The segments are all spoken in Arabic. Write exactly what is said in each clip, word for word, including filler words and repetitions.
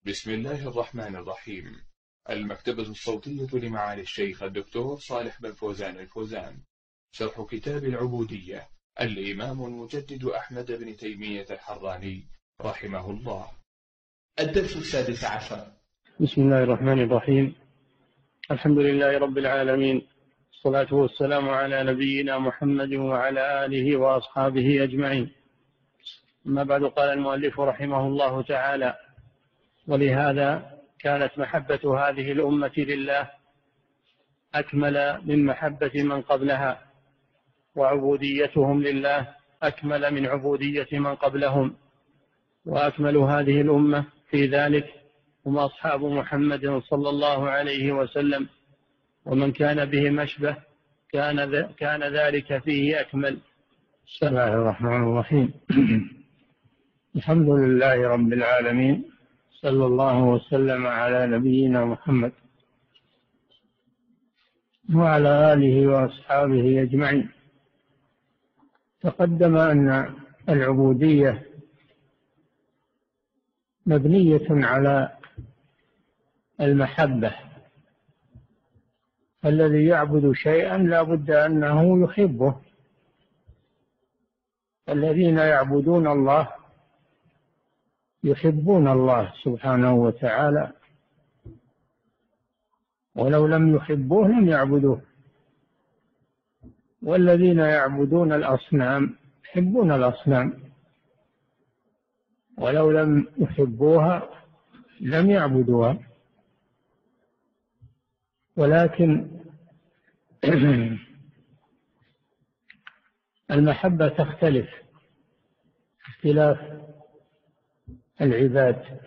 بسم الله الرحمن الرحيم. المكتبة الصوتية لمعالي الشيخ الدكتور صالح بن فوزان الفوزان. شرح كتاب العبودية الإمام المجدد أحمد بن تيمية الحراني رحمه الله. الدرس السادس عشر. بسم الله الرحمن الرحيم. الحمد لله رب العالمين، الصلاة والسلام على نبينا محمد وعلى آله وأصحابه أجمعين. أما بعد، قال المؤلف رحمه الله تعالى: ولهذا كانت محبة هذه الأمة لله أكمل من محبة من قبلها، وعبوديتهم لله أكمل من عبودية من قبلهم. وأكمل هذه الأمة في ذلك هم أصحاب محمد صلى الله عليه وسلم، ومن كان به مشبه كان كان ذلك فيه أكمل. بسم الله الرحمن الرحيم. الحمد لله رب العالمين، صلى الله وسلم على نبينا محمد وعلى آله وأصحابه أجمعين. تقدم أن العبودية مبنية على المحبة، الذي يعبد شيئا لا بد أنه يحبه. الذين يعبدون الله يحبون الله سبحانه وتعالى، ولو لم يحبوه لم يعبدوه. والذين يعبدون الأصنام يحبون الأصنام، ولو لم يحبوها لم يعبدوها. ولكن المحبة تختلف اختلاف العباد.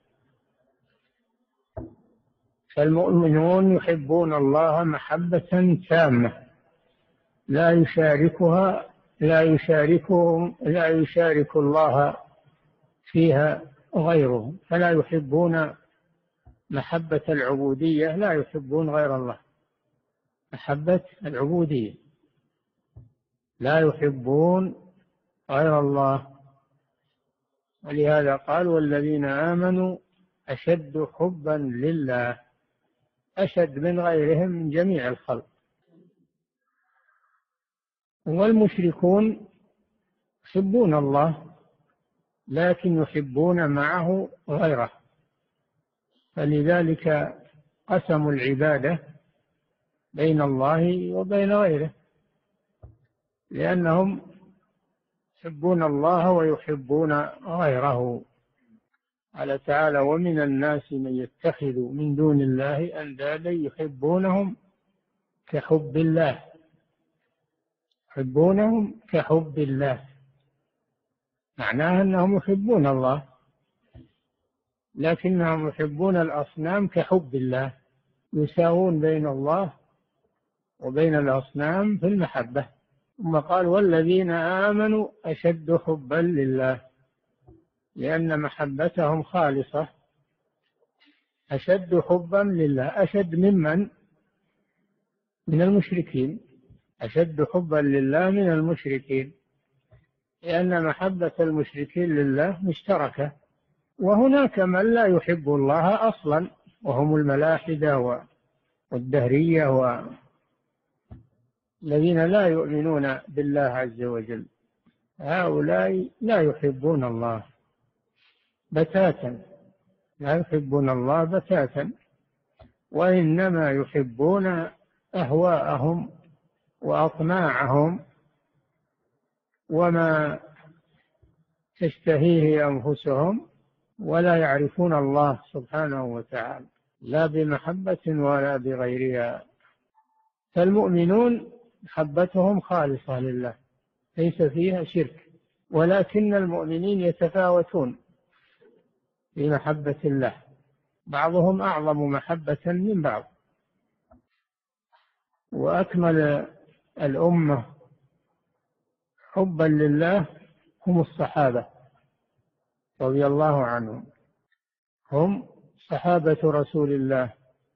فالمؤمنون يحبون الله محبة تامة لا يشاركها لا يشاركهم لا يشارك الله فيها غيرهم، فلا يحبون محبة العبودية، لا يحبون غير الله. محبة العبودية لا يحبون غير الله. ولهذا قال: والذين آمنوا أشد حبا لله، أشد من غيرهم من جميع الخلق. والمشركون يحبون الله لكن يحبون معه غيره، فلذلك قسموا العبادة بين الله وبين غيره، لأنهم يحبون الله ويحبون غيره. قال تعالى: ومن الناس من يتخذ من دون الله أندادا يحبونهم كحب الله يحبونهم كحب الله معناها أنهم يحبون الله، لكنهم يحبون الأصنام كحب الله، يساوون بين الله وبين الأصنام في المحبة. ثم قال: والذين آمنوا أشد حبا لله، لأن محبتهم خالصة. أشد حبا لله، أشد ممن من المشركين، أشد حبا لله من المشركين، لأن محبة المشركين لله مشتركة. وهناك من لا يحب الله أصلا، وهم الملاحدة والدهرية والذين لا يؤمنون بالله عز وجل. هؤلاء لا يحبون الله بتاتا، لا يحبون الله بتاتا، وإنما يحبون أهواءهم وأطماعهم وما تشتهيه أنفسهم، ولا يعرفون الله سبحانه وتعالى لا بمحبة ولا بغيرها. فالمؤمنون محبتهم خالصة لله ليس فيها شرك، ولكن المؤمنين يتفاوتون في محبة الله، بعضهم أعظم محبة من بعض. وأكمل الأمة حبا لله هم الصحابة رضي الله عنهم، هم صحابة رسول الله،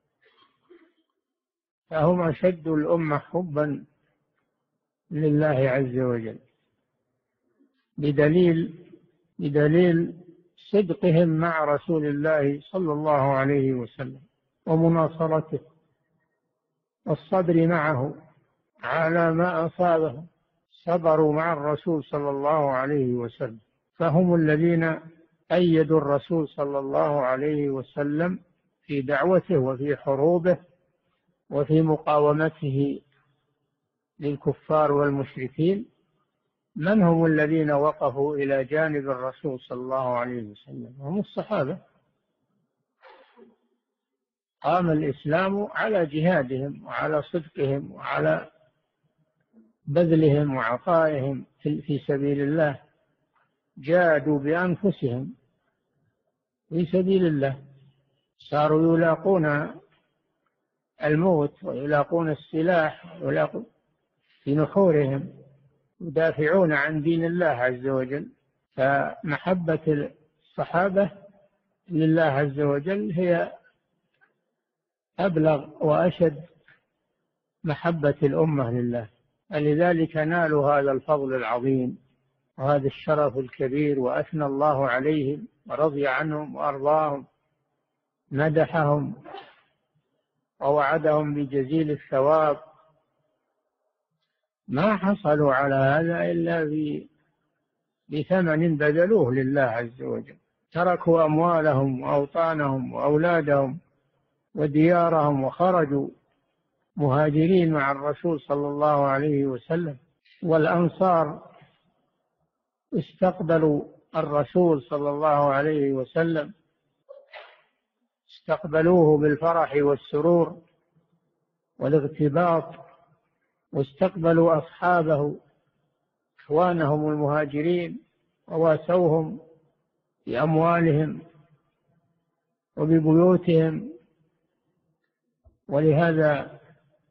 فهم أشد الأمة حبا لله عز وجل، بدليل بدليل صدقهم مع رسول الله صلى الله عليه وسلم ومناصرته والصبر معه على ما أصابهم، صبروا مع الرسول صلى الله عليه وسلم، فهم الذين أيدوا الرسول صلى الله عليه وسلم في دعوته وفي حروبه وفي مقاومته للكفار والمشركين. من هم الذين وقفوا إلى جانب الرسول صلى الله عليه وسلم؟ هم الصحابة. قام الإسلام على جهادهم وعلى صدقهم وعلى بذلهم وعطائهم في سبيل الله، جادوا بأنفسهم في سبيل الله، صاروا يلاقون الموت ويلاقون السلاح ويلاقون في نحورهم، يدافعون عن دين الله عز وجل. فمحبة الصحابة لله عز وجل هي أبلغ وأشد محبة الأمة لله، فلذلك نالوا هذا الفضل العظيم وهذا الشرف الكبير، وأثنى الله عليهم ورضي عنهم وأرضاهم، مدحهم ووعدهم بجزيل الثواب. ما حصلوا على هذا إلا بثمن بذلوه لله عز وجل، تركوا أموالهم وأوطانهم وأولادهم وديارهم وخرجوا مهاجرين مع الرسول صلى الله عليه وسلم. والأنصار استقبلوا الرسول صلى الله عليه وسلم، استقبلوه بالفرح والسرور والاغتباط، واستقبلوا أصحابه إخوانهم المهاجرين وواسوهم بأموالهم وببيوتهم. ولهذا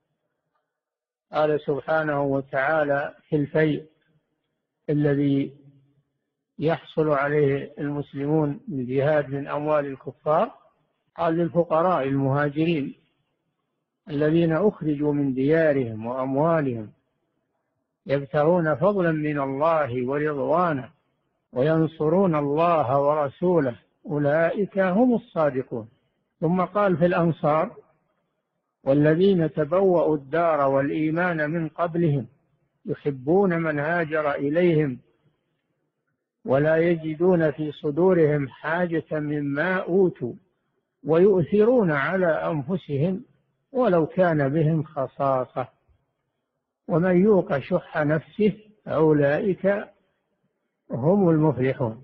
قال سبحانه وتعالى في الفيء الذي يحصل عليه المسلمون بالجهاد من أموال الكفار، قال للفقراء المهاجرين الذين أخرجوا من ديارهم وأموالهم يبتغون فضلا من الله ورضوانا وينصرون الله ورسوله أولئك هم الصادقون. ثم قال في الأنصار والذين تبوأوا الدار والإيمان من قبلهم يحبون من هاجر إليهم ولا يجدون في صدورهم حاجة مما أوتوا ويؤثرون على أنفسهم ولو كان بهم خصاصة ومن يوق شح نفسه أولئك هم المفلحون.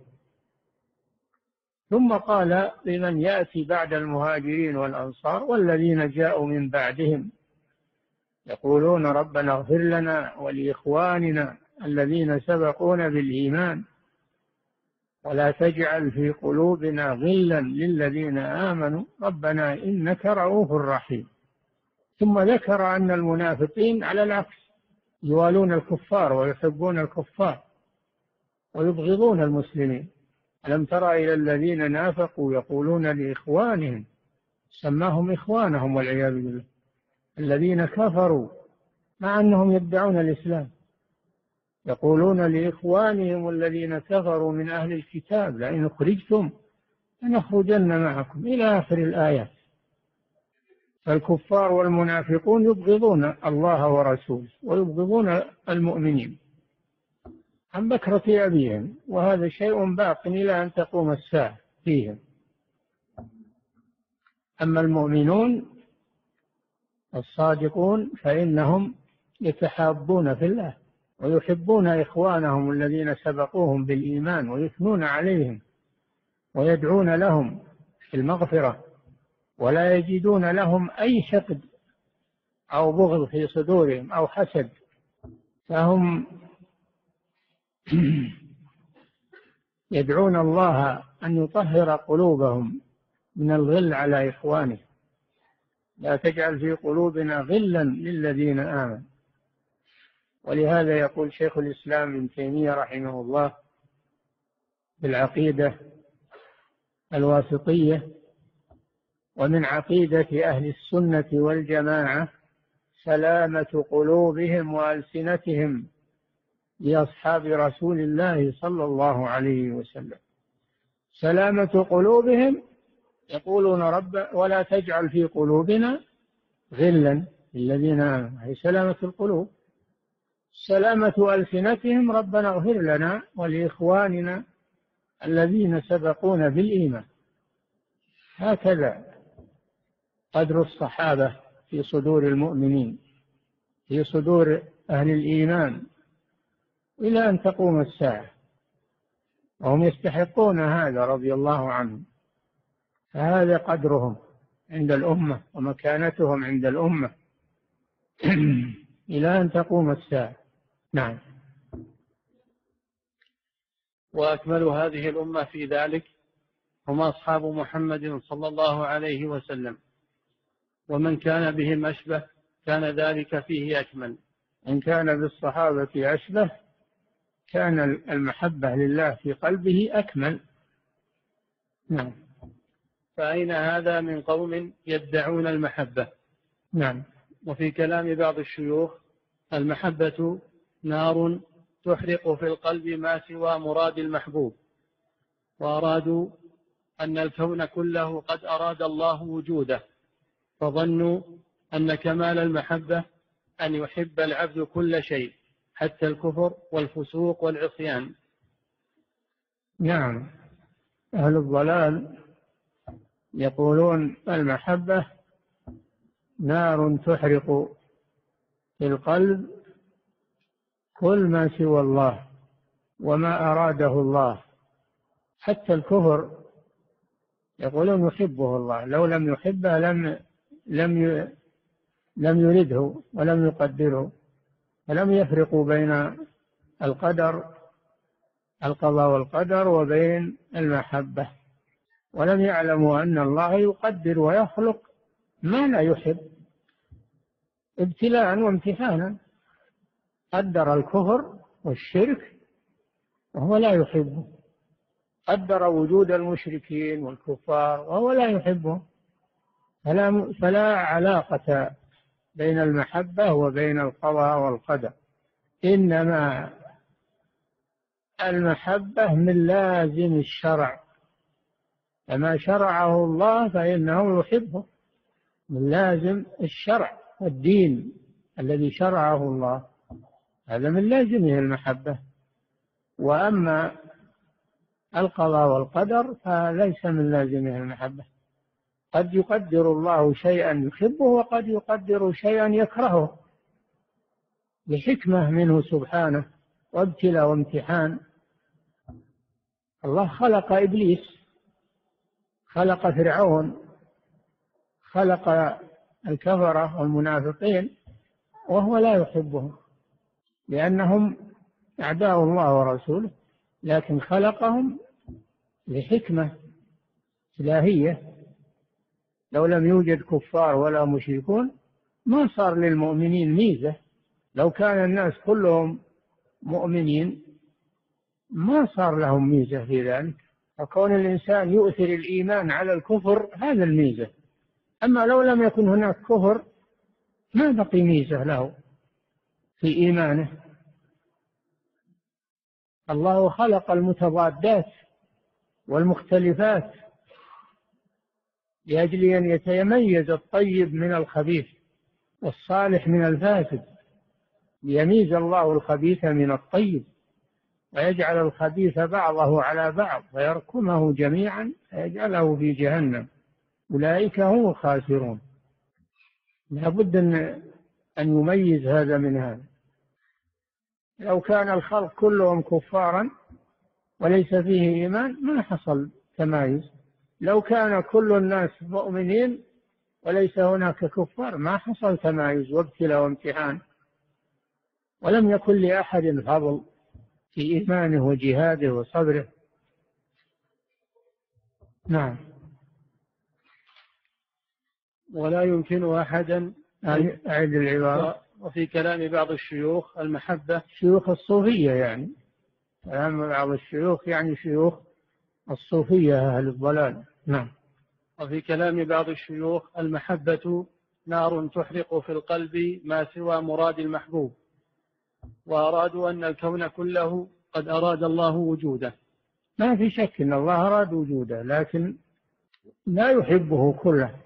ثم قال لمن يأتي بعد المهاجرين والأنصار والذين جاءوا من بعدهم يقولون ربنا اغفر لنا ولإخواننا الذين سبقونا بالإيمان ولا تجعل في قلوبنا غلا للذين آمنوا ربنا إنك رؤوف رحيم. ثم ذكر أن المنافقين على العكس يوالون الكفار ويحبون الكفار ويبغضون المسلمين. ألم تر إلى الذين نافقوا يقولون لإخوانهم، سماهم إخوانهم والعياذ بالله، الذين كفروا مع أنهم يدعون الإسلام، يقولون لإخوانهم الذين كفروا من أهل الكتاب لئن أخرجتم لنخرجن معكم إلى آخر الآيات. فالكفار والمنافقون يبغضون الله ورسوله ويبغضون المؤمنين عن بكرة أبيهم، وهذا شيء باق إلى أن تقوم الساعة فيهم. أما المؤمنون الصادقون فإنهم يتحابون في الله ويحبون إخوانهم الذين سبقوهم بالإيمان ويثنون عليهم ويدعون لهم في المغفرة ولا يجدون لهم أي حقد أو بغض في صدورهم أو حسد، فهم يدعون الله أن يطهر قلوبهم من الغل على إخوانه. لا تجعل في قلوبنا غلا للذين آمنوا. ولهذا يقول شيخ الإسلام ابن تيمية رحمه الله في العقيدة الواسطية: ومن عقيدة أهل السنة والجماعة سلامة قلوبهم وألسنتهم لأصحاب رسول الله صلى الله عليه وسلم، سلامة قلوبهم يقولون رب ولا تجعل في قلوبنا غلا للذين آمنوا، هي سلامة القلوب. سلامة ألسنتهم ربنا اغفر لنا ولإخواننا الذين سبقونا بالإيمان. هكذا قدر الصحابة في صدور المؤمنين، في صدور أهل الإيمان إلى أن تقوم الساعة، وهم يستحقون هذا رضي الله عنهم. فهذا قدرهم عند الأمة ومكانتهم عند الأمة إلى أن تقوم الساعة. نعم. وأكمل هذه الأمة في ذلك هم أصحاب محمد صلى الله عليه وسلم، ومن كان بهم أشبه كان ذلك فيه أكمل. إن كان بالصحابة أشبه كان المحبة لله في قلبه أكمل. نعم. فأين هذا من قوم يدعون المحبة؟ نعم. وفي كلام بعض الشيوخ المحبة نار تحرق في القلب ما سوى مراد المحبوب، وأرادوا أن الكون كله قد أراد الله وجوده، فظنوا أن كمال المحبة أن يحب العبد كل شيء حتى الكفر والفسوق والعصيان. نعم. أهل الضلال يقولون المحبة نار تحرق في القلب كل ما سوى الله وما أراده الله، حتى الكفر يقولون يحبه الله، لو لم يحبه لم لم لم يرده ولم يقدره، فلم يفرقوا بين القدر القضاء والقدر وبين المحبة، ولم يعلموا أن الله يقدر ويخلق ما لا يحب ابتلاء وامتحانا. قدر الكفر والشرك وهو لا يحبه، قدر وجود المشركين والكفار وهو لا يحبهم، فلا, فلا علاقة بين المحبة وبين القضاء والقدر، إنما المحبة من لازم الشرع، فما شرعه الله فإنه يحبه، من لازم الشرع والدين الذي شرعه الله، هذا من لازمه المحبة. وأما القضاء والقدر فليس من لازمه المحبة، قد يقدر الله شيئا يحبه وقد يقدر شيئا يكرهه بحكمة منه سبحانه وابتلاء وامتحان. الله خلق إبليس، خلق فرعون، خلق الكفرة والمنافقين وهو لا يحبهم لأنهم أعداء الله ورسوله، لكن خلقهم لحكمة إلهية. لو لم يوجد كفار ولا مشركون ما صار للمؤمنين ميزة، لو كان الناس كلهم مؤمنين ما صار لهم ميزة في ذلك، فكون الإنسان يؤثر الإيمان على الكفر هذا الميزة. أما لو لم يكن هناك كفر ما بقي ميزة له في إيمانه. الله خلق المتضادات والمختلفات لأجل أن يتميز الطيب من الخبيث والصالح من الفاسد، ليميز الله الخبيث من الطيب ويجعل الخبيث بعضه على بعض ويركمه جميعا فيجعله في جهنم، أولئك هم الخاسرون. لا بد أن يميز هذا من هذا. لو كان الخلق كلهم كفارا وليس فيه إيمان ما حصل تمايز، لو كان كل الناس مؤمنين وليس هناك كفار ما حصل تمايز وابتلاء وامتحان، ولم يكن لأحد فضل في إيمانه وجهاده وصبره. نعم. ولا يمكن أحدا أعد العبارة. وفي كلام بعض الشيوخ المحبة، شيوخ الصوفية يعني، كلام بعض الشيوخ يعني شيوخ الصوفية أهل الضلال. نعم. وفي كلام بعض الشيوخ المحبة نار تحرق في القلب ما سوى مراد المحبوب، وأرادوا أن الكون كله قد أراد الله وجوده، ما في شك أن الله أراد وجوده، لكن لا يحبه كله.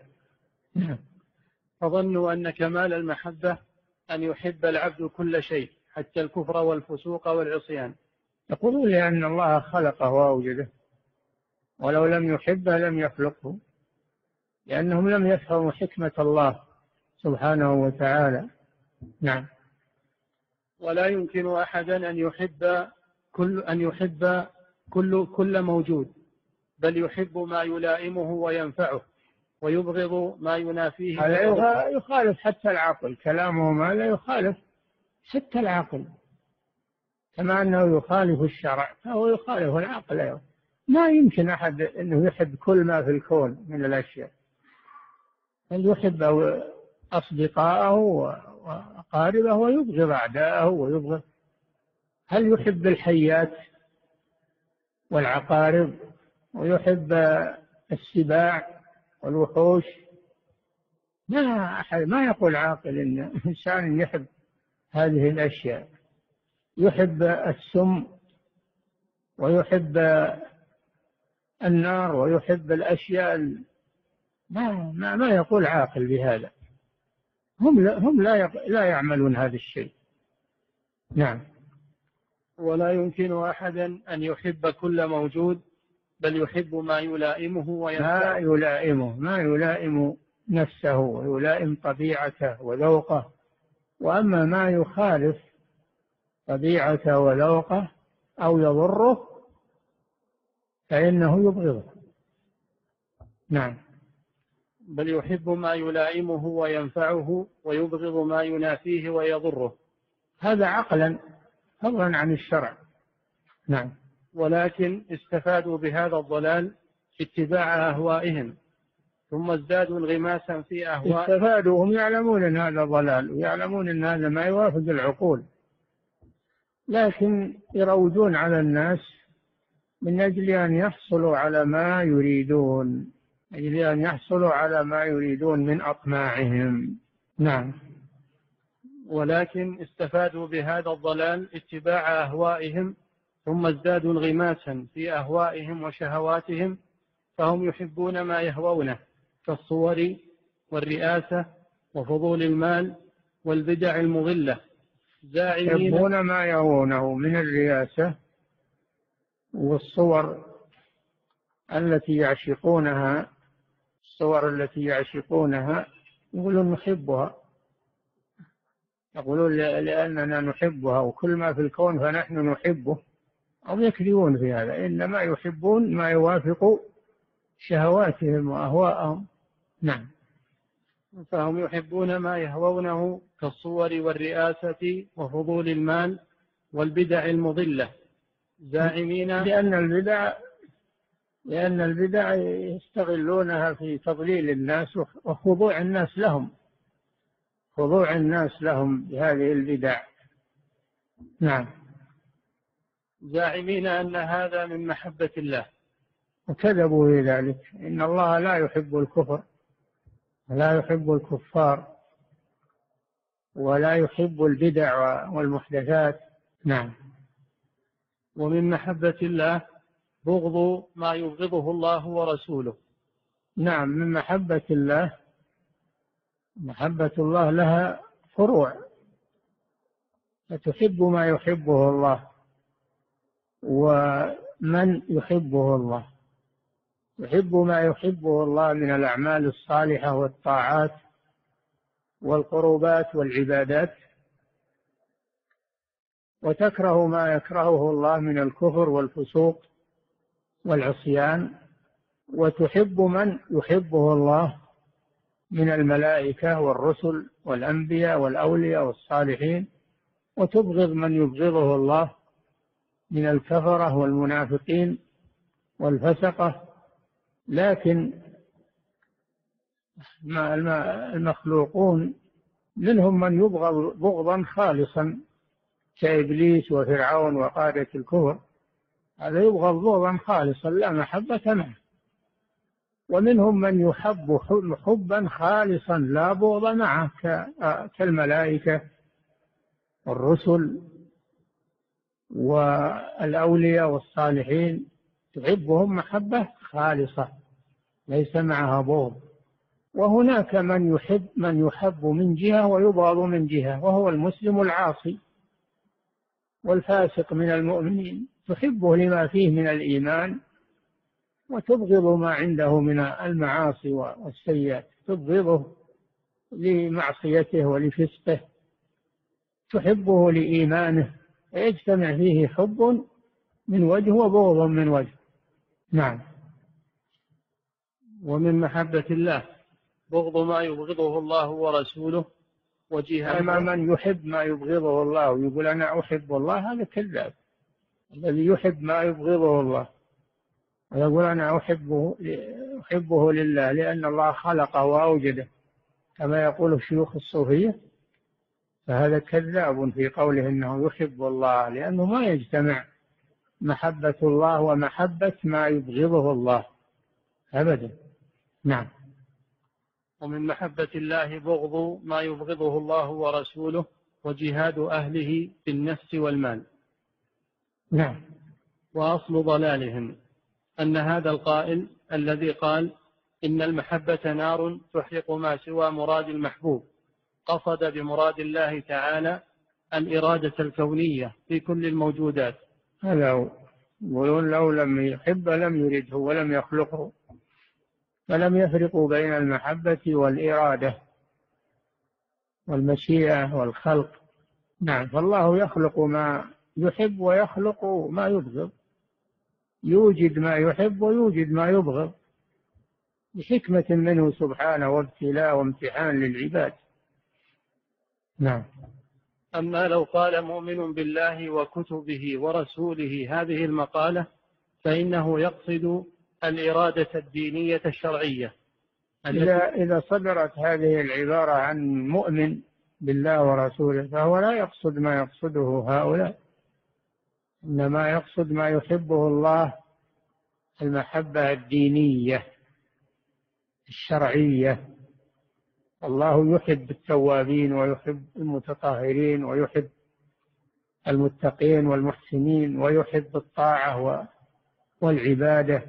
فظنوا أن كمال المحبة أن يحب العبد كل شيء حتى الكفر والفسوق والعصيان. يقولون لأن الله خلقه وأوجده، ولو لم يحبه لم يخلقه، لأنهم لم يفهموا حكمة الله سبحانه وتعالى. نعم. ولا يمكن أحدا أن يحب كل أن يحب كل كل موجود، بل يحب ما يلائمه وينفعه ويبغض ما ينافيه. هذا يخالف حتى العقل، كلامهم هذا يخالف حتى العقل، كما أنه يخالف الشرع فهو يخالف العقل أيضا. ما يمكن أحد أنه يحب كل ما في الكون من الأشياء، بل يحب أصدقائه وأقاربه ويبغض أعداءه ويبغض. هل يحب الحيات والعقارب ويحب السباع والوحوش؟ ما أحد ما يقول عاقل إن إنسان يحب هذه الأشياء. يحب السم ويحب النار ويحب الأشياء، ما ما, ما يقول عاقل بهذا. هم لا هم لا لا يعملون هذا الشيء. نعم. ولا يمكن أحدا أن يحب كل موجود، بل يحب ما يلائمه وينفعه. ما يلائمه ما يلائم نفسه ويلائم طبيعته وذوقه. وأما ما يخالف طبيعته وذوقه أو يضره فإنه يبغضه. نعم. بل يحب ما يلائمه وينفعه ويبغض ما ينافيه ويضره. هذا عقلا فضلا عن الشرع. نعم. ولكن استفادوا بهذا الضلال في اتباع أهوائهم، ثم ازدادوا انغماسا في أهوائهم. استفادوا، هم يعلمون أن هذا ضلال ويعلمون أن هذا ما يوافق العقول، لكن يروجون على الناس من أجل أن يحصلوا على ما يريدون، من أجل أن يحصلوا على ما يريدون من أطماعهم. نعم. ولكن استفادوا بهذا الضلال اتباع أهوائهم، ثم ازدادوا انغماسا في أهوائهم وشهواتهم، فهم يحبون ما يهوونه كالصور والرئاسة وفضول المال والبدع المضلة، زاعمين يحبون ما يهوونه من الرئاسة والصور التي يعشقونها، الصور التي يعشقونها يقولون نحبها، يقولون لأننا نحبها وكل ما في الكون فنحن نحبه، أو يكذبون في هذا، إنما يحبون ما يوافق شهواتهم وأهواءهم. نعم. فهم يحبون ما يهوونه كالصور والرئاسة وفضول المال والبدع المضلة، زاعمين لأن البدع لأن البدع يستغلونها في تضليل الناس وخضوع الناس لهم، خضوع الناس لهم بهذه البدع. نعم. زاعمين أن هذا من محبة الله، وكذبوا في ذلك. إن الله لا يحب الكفر، لا يحب الكفار، ولا يحب البدع والمحدثات. نعم. ومن محبة الله بغض ما يبغضه الله ورسوله. نعم. من محبة الله، محبة الله لها فروع، فتحب ما يحبه الله ومن يحبه الله. يحب ما يحبه الله من الأعمال الصالحة والطاعات والقربات والعبادات، وتكره ما يكرهه الله من الكفر والفسوق والعصيان. وتحب من يحبه الله من الملائكة والرسل والأنبياء والأولياء والصالحين، وتبغض من يبغضه الله من الكفرة والمنافقين والفسقة. لكن المخلوقون منهم من يبغض بغضا خالصا كإبليس وفرعون وقادة الكفر، هذا يبغض بغضا خالصا لا محبة معه. ومنهم من يحب حبا خالصا لا بغض معه كالملائكة والرسل والأولياء والصالحين. تحبهم محبة خالصة ليس معها بغض. وهناك من يحب من يحب من جهة ويبغض من جهة، وهو المسلم العاصي والفاسق من المؤمنين، تحبه لما فيه من الإيمان وتبغض ما عنده من المعاصي والسيئات، تبغضه لمعصيته ولفسقه، تحبه لإيمانه، ويجتمع فيه حب من وجه وبغض من وجه. نعم. ومن محبة الله بغض ما يبغضه الله ورسوله وجهاد. أما من يحب ما يبغضه الله ويقول أنا أحب الله هذا كذاب. الذي يحب ما يبغضه الله ويقول أنا أحبه أحبه لله لأن الله خلقه وأوجده كما يقول الشيوخ الصوفية، فهذا كذاب في قوله إنه يحب الله، لأنه ما يجتمع محبة الله ومحبة ما يبغضه الله أبدا. نعم. ومن محبة الله بغض ما يبغضه الله ورسوله وجهاد أهله بالنفس والمال. نعم. وأصل ضلالهم أن هذا القائل الذي قال إن المحبة نار تحرق ما سوى مراد المحبوب قصد بمراد الله تعالى الإرادة الكونية في كل الموجودات. هذا هو، يقولون لو لم يحب لم يرده ولم يخلقه، فلم يفرقوا بين المحبة والإرادة والمشيئة والخلق. نعم. فالله يخلق ما يحب ويخلق ما يبغض، يوجد ما يحب ويوجد ما يبغض بحكمة منه سبحانه وابتلاء وامتحان للعباد. نعم. أما لو قال مؤمن بالله وكتبه ورسوله هذه المقالة فإنه يقصد الإرادة الدينية الشرعية. إذا, إذا صدرت هذه العبارة عن مؤمن بالله ورسوله فهو لا يقصد ما يقصده هؤلاء، إنما يقصد ما يحبه الله، المحبة الدينية الشرعية. الله يحب التوابين ويحب المتطهرين ويحب المتقين والمحسنين ويحب الطاعة والعبادة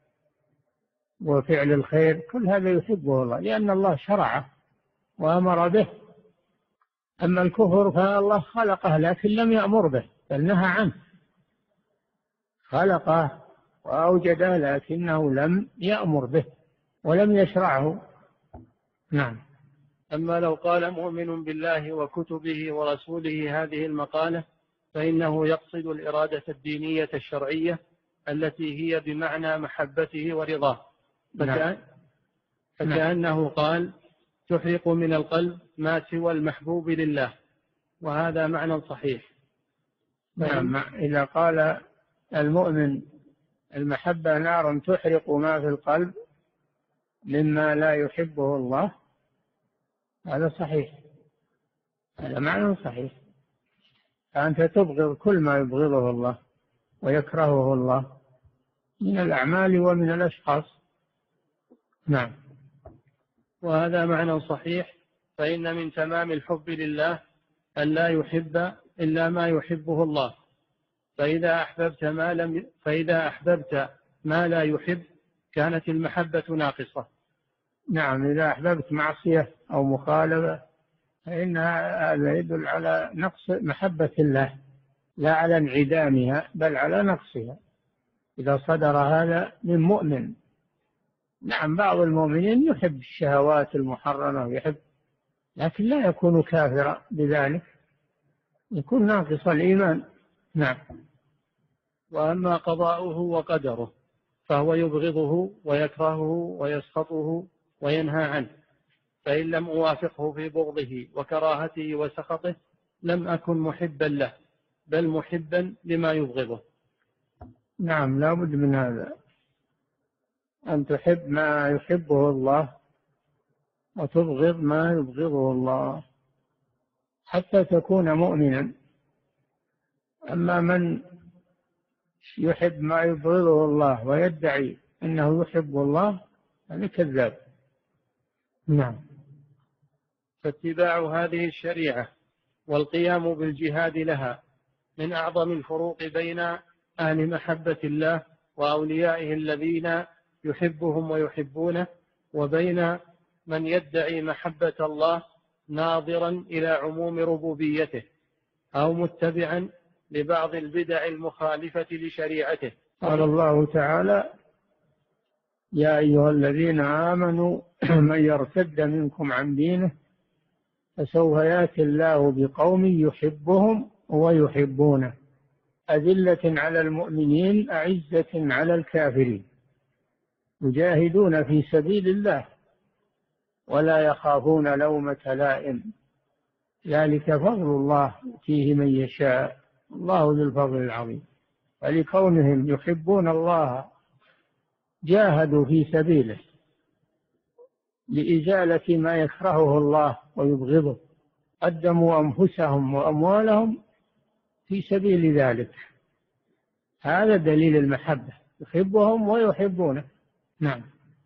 وفعل الخير، كل هذا يحبه الله لأن الله شرعه وأمر به. أما الكفر فالله خلقه لكن لم يأمر به بل نهى عنه، خلقه وأوجده لكنه لم يأمر به ولم يشرعه. نعم. أما لو قال مؤمن بالله وكتبه ورسوله هذه المقالة فإنه يقصد الإرادة الدينية الشرعية التي هي بمعنى محبته ورضاه، فكأن فكأنه قال تحرق من القلب ما سوى المحبوب لله، وهذا معنى صحيح. نعم. إذا قال المؤمن المحبة نار تحرق ما في القلب مما لا يحبه الله هذا صحيح، هذا معنى صحيح. فأنت تبغض كل ما يبغضه الله ويكرهه الله من الأعمال ومن الأشخاص. نعم. وهذا معنى صحيح، فإن من تمام الحب لله أن لا يحب إلا ما يحبه الله، فإذا أحببت ما لم فإذا أحببت ما لا يحب كانت المحبة ناقصة. نعم. إذا أحببت معصية أو مخالفة فإن هذا يدل على نقص محبة الله، لا على انعدامها بل على نقصها إذا صدر هذا من مؤمن. نعم. بعض المؤمنين يحب الشهوات المحرمة ويحب، لكن لا يكون كافرا بذلك، يكون ناقص الإيمان. نعم. وأما قضاؤه وقدره فهو يبغضه ويكرهه ويسخطه وينهى عنه، فإن لم أوافقه في بغضه وكراهته وسخطه لم أكن محبا له بل محبا لما يبغضه. نعم. لا بد من هذا، أن تحب ما يحبه الله وتبغض ما يبغضه الله حتى تكون مؤمنا. أما من يحب ما يبغضه الله ويدعي أنه يحب الله هذا كذاب. نعم. فاتباع هذه الشريعة والقيام بالجهاد لها من أعظم الفروق بين أهل محبة الله وأوليائه الذين يحبهم ويحبونه، وبين من يدعي محبة الله ناظرا إلى عموم ربوبيته أو متبعا لبعض البدع المخالفة لشريعته. قال الله تعالى: يا أيها الذين آمنوا من يرتد منكم عن دينه فسوف يأتي الله بقوم يحبهم ويحبونه أذلة على المؤمنين أعزة على الكافرين يجاهدون في سبيل الله ولا يخافون لومة لائم ذلك فضل الله يؤتيه من يشاء الله ذو الفضل العظيم. ولكونهم يحبون الله جاهدوا في سبيله لإزالة ما يكرهه الله ويبغضه، قدموا أنفسهم وأموالهم في سبيل ذلك. هذا دليل المحبة، يحبهم ويحبونه. نعم.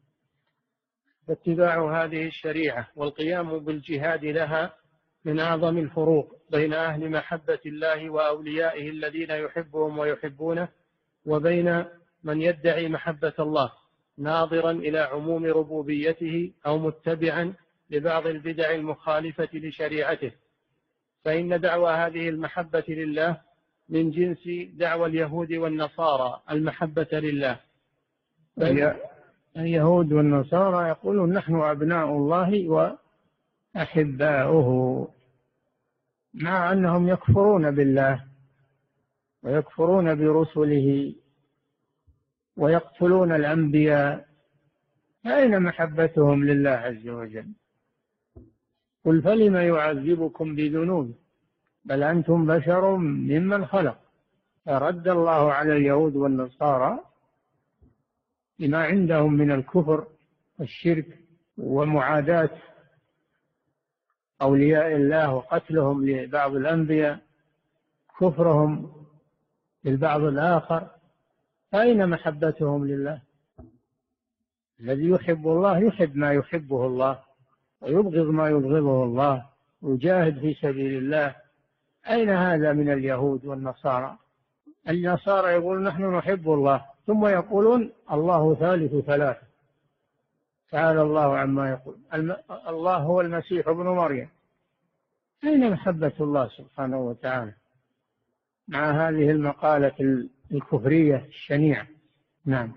فاتباع هذه الشريعة والقيام بالجهاد لها من أعظم الفروق بين أهل محبة الله وأوليائه الذين يحبهم ويحبونه، وبين من يدعي محبة الله ناظرا إلى عموم ربوبيته أو متبعا لبعض البدع المخالفة لشريعته. فإن دعوى هذه المحبة لله من جنس دعوى اليهود والنصارى المحبة لله. اليهود والنصارى يقولون نحن أبناء الله وأحباؤه، مع أنهم يكفرون بالله ويكفرون برسله ويقتلون الأنبياء، أين محبتهم لله عز وجل؟ قل فلم يعذبكم بذنوب بل أنتم بشر ممن خلق. فرد الله على اليهود والنصارى لما عندهم من الكفر والشرك ومعاداة أولياء الله وقتلهم لبعض الأنبياء، كفرهم للبعض الآخر. أين محبتهم لله؟ الذي يحب الله يحب ما يحبه الله ويبغض ما يبغضه الله ويجاهد في سبيل الله. أين هذا من اليهود والنصارى؟ النصارى يقول نحن نحب الله ثم يقولون الله ثالث ثلاثة، تعالى الله عما يقول. الله هو المسيح ابن مريم. أين محبة الله سبحانه وتعالى مع هذه المقالة الكفرية الشنيعة؟ نعم.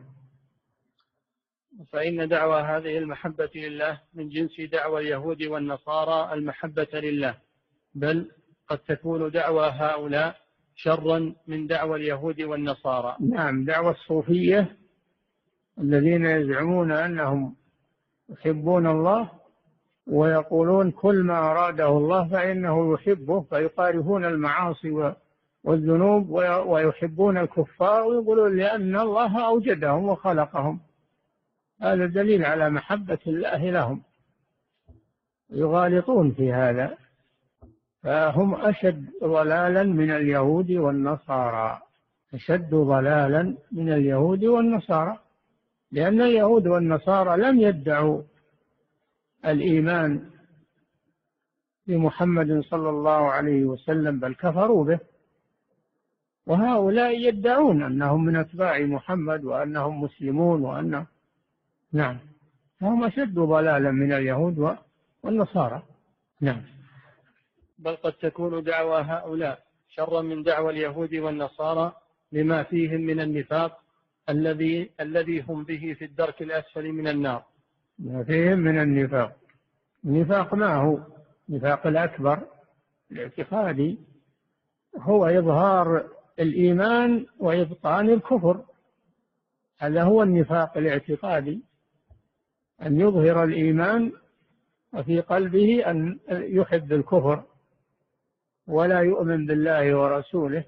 فإن دعوى هذه المحبة لله من جنس دعوى اليهود والنصارى المحبة لله، بل قد تكون دعوى هؤلاء شرا من دعوى اليهود والنصارى. نعم. دعوى الصوفية الذين يزعمون أنهم يحبون الله ويقولون كل ما أراده الله فإنه يحبه، فيقارفون المعاصي والذنوب ويحبون الكفار ويقولون لأن الله أوجدهم وخلقهم. هذا دليل على محبة الله لهم، يغالطون في هذا. فهم أشد ضلالا من اليهود والنصارى، أشد ضلالا من اليهود والنصارى، لأن اليهود والنصارى لم يدعوا الإيمان بمحمد صلى الله عليه وسلم بل كفروا به، وهؤلاء يدعون أنهم من أتباع محمد وأنهم مسلمون وأنهم نعم، فهم أشد ضلالا من اليهود والنصارى. نعم. بل قد تكون دعوى هؤلاء شرا من دعوى اليهود والنصارى لما فيهم من النفاق الذي الذي هم به في الدرك الأسفل من النار. ما فيهم من النفاق، النفاق ما هو النفاق الأكبر الاعتقادي، هو إظهار الإيمان وإبطان الكفر. هذا هو النفاق الاعتقادي، أن يظهر الإيمان وفي قلبه أن يحب الكفر ولا يؤمن بالله ورسوله،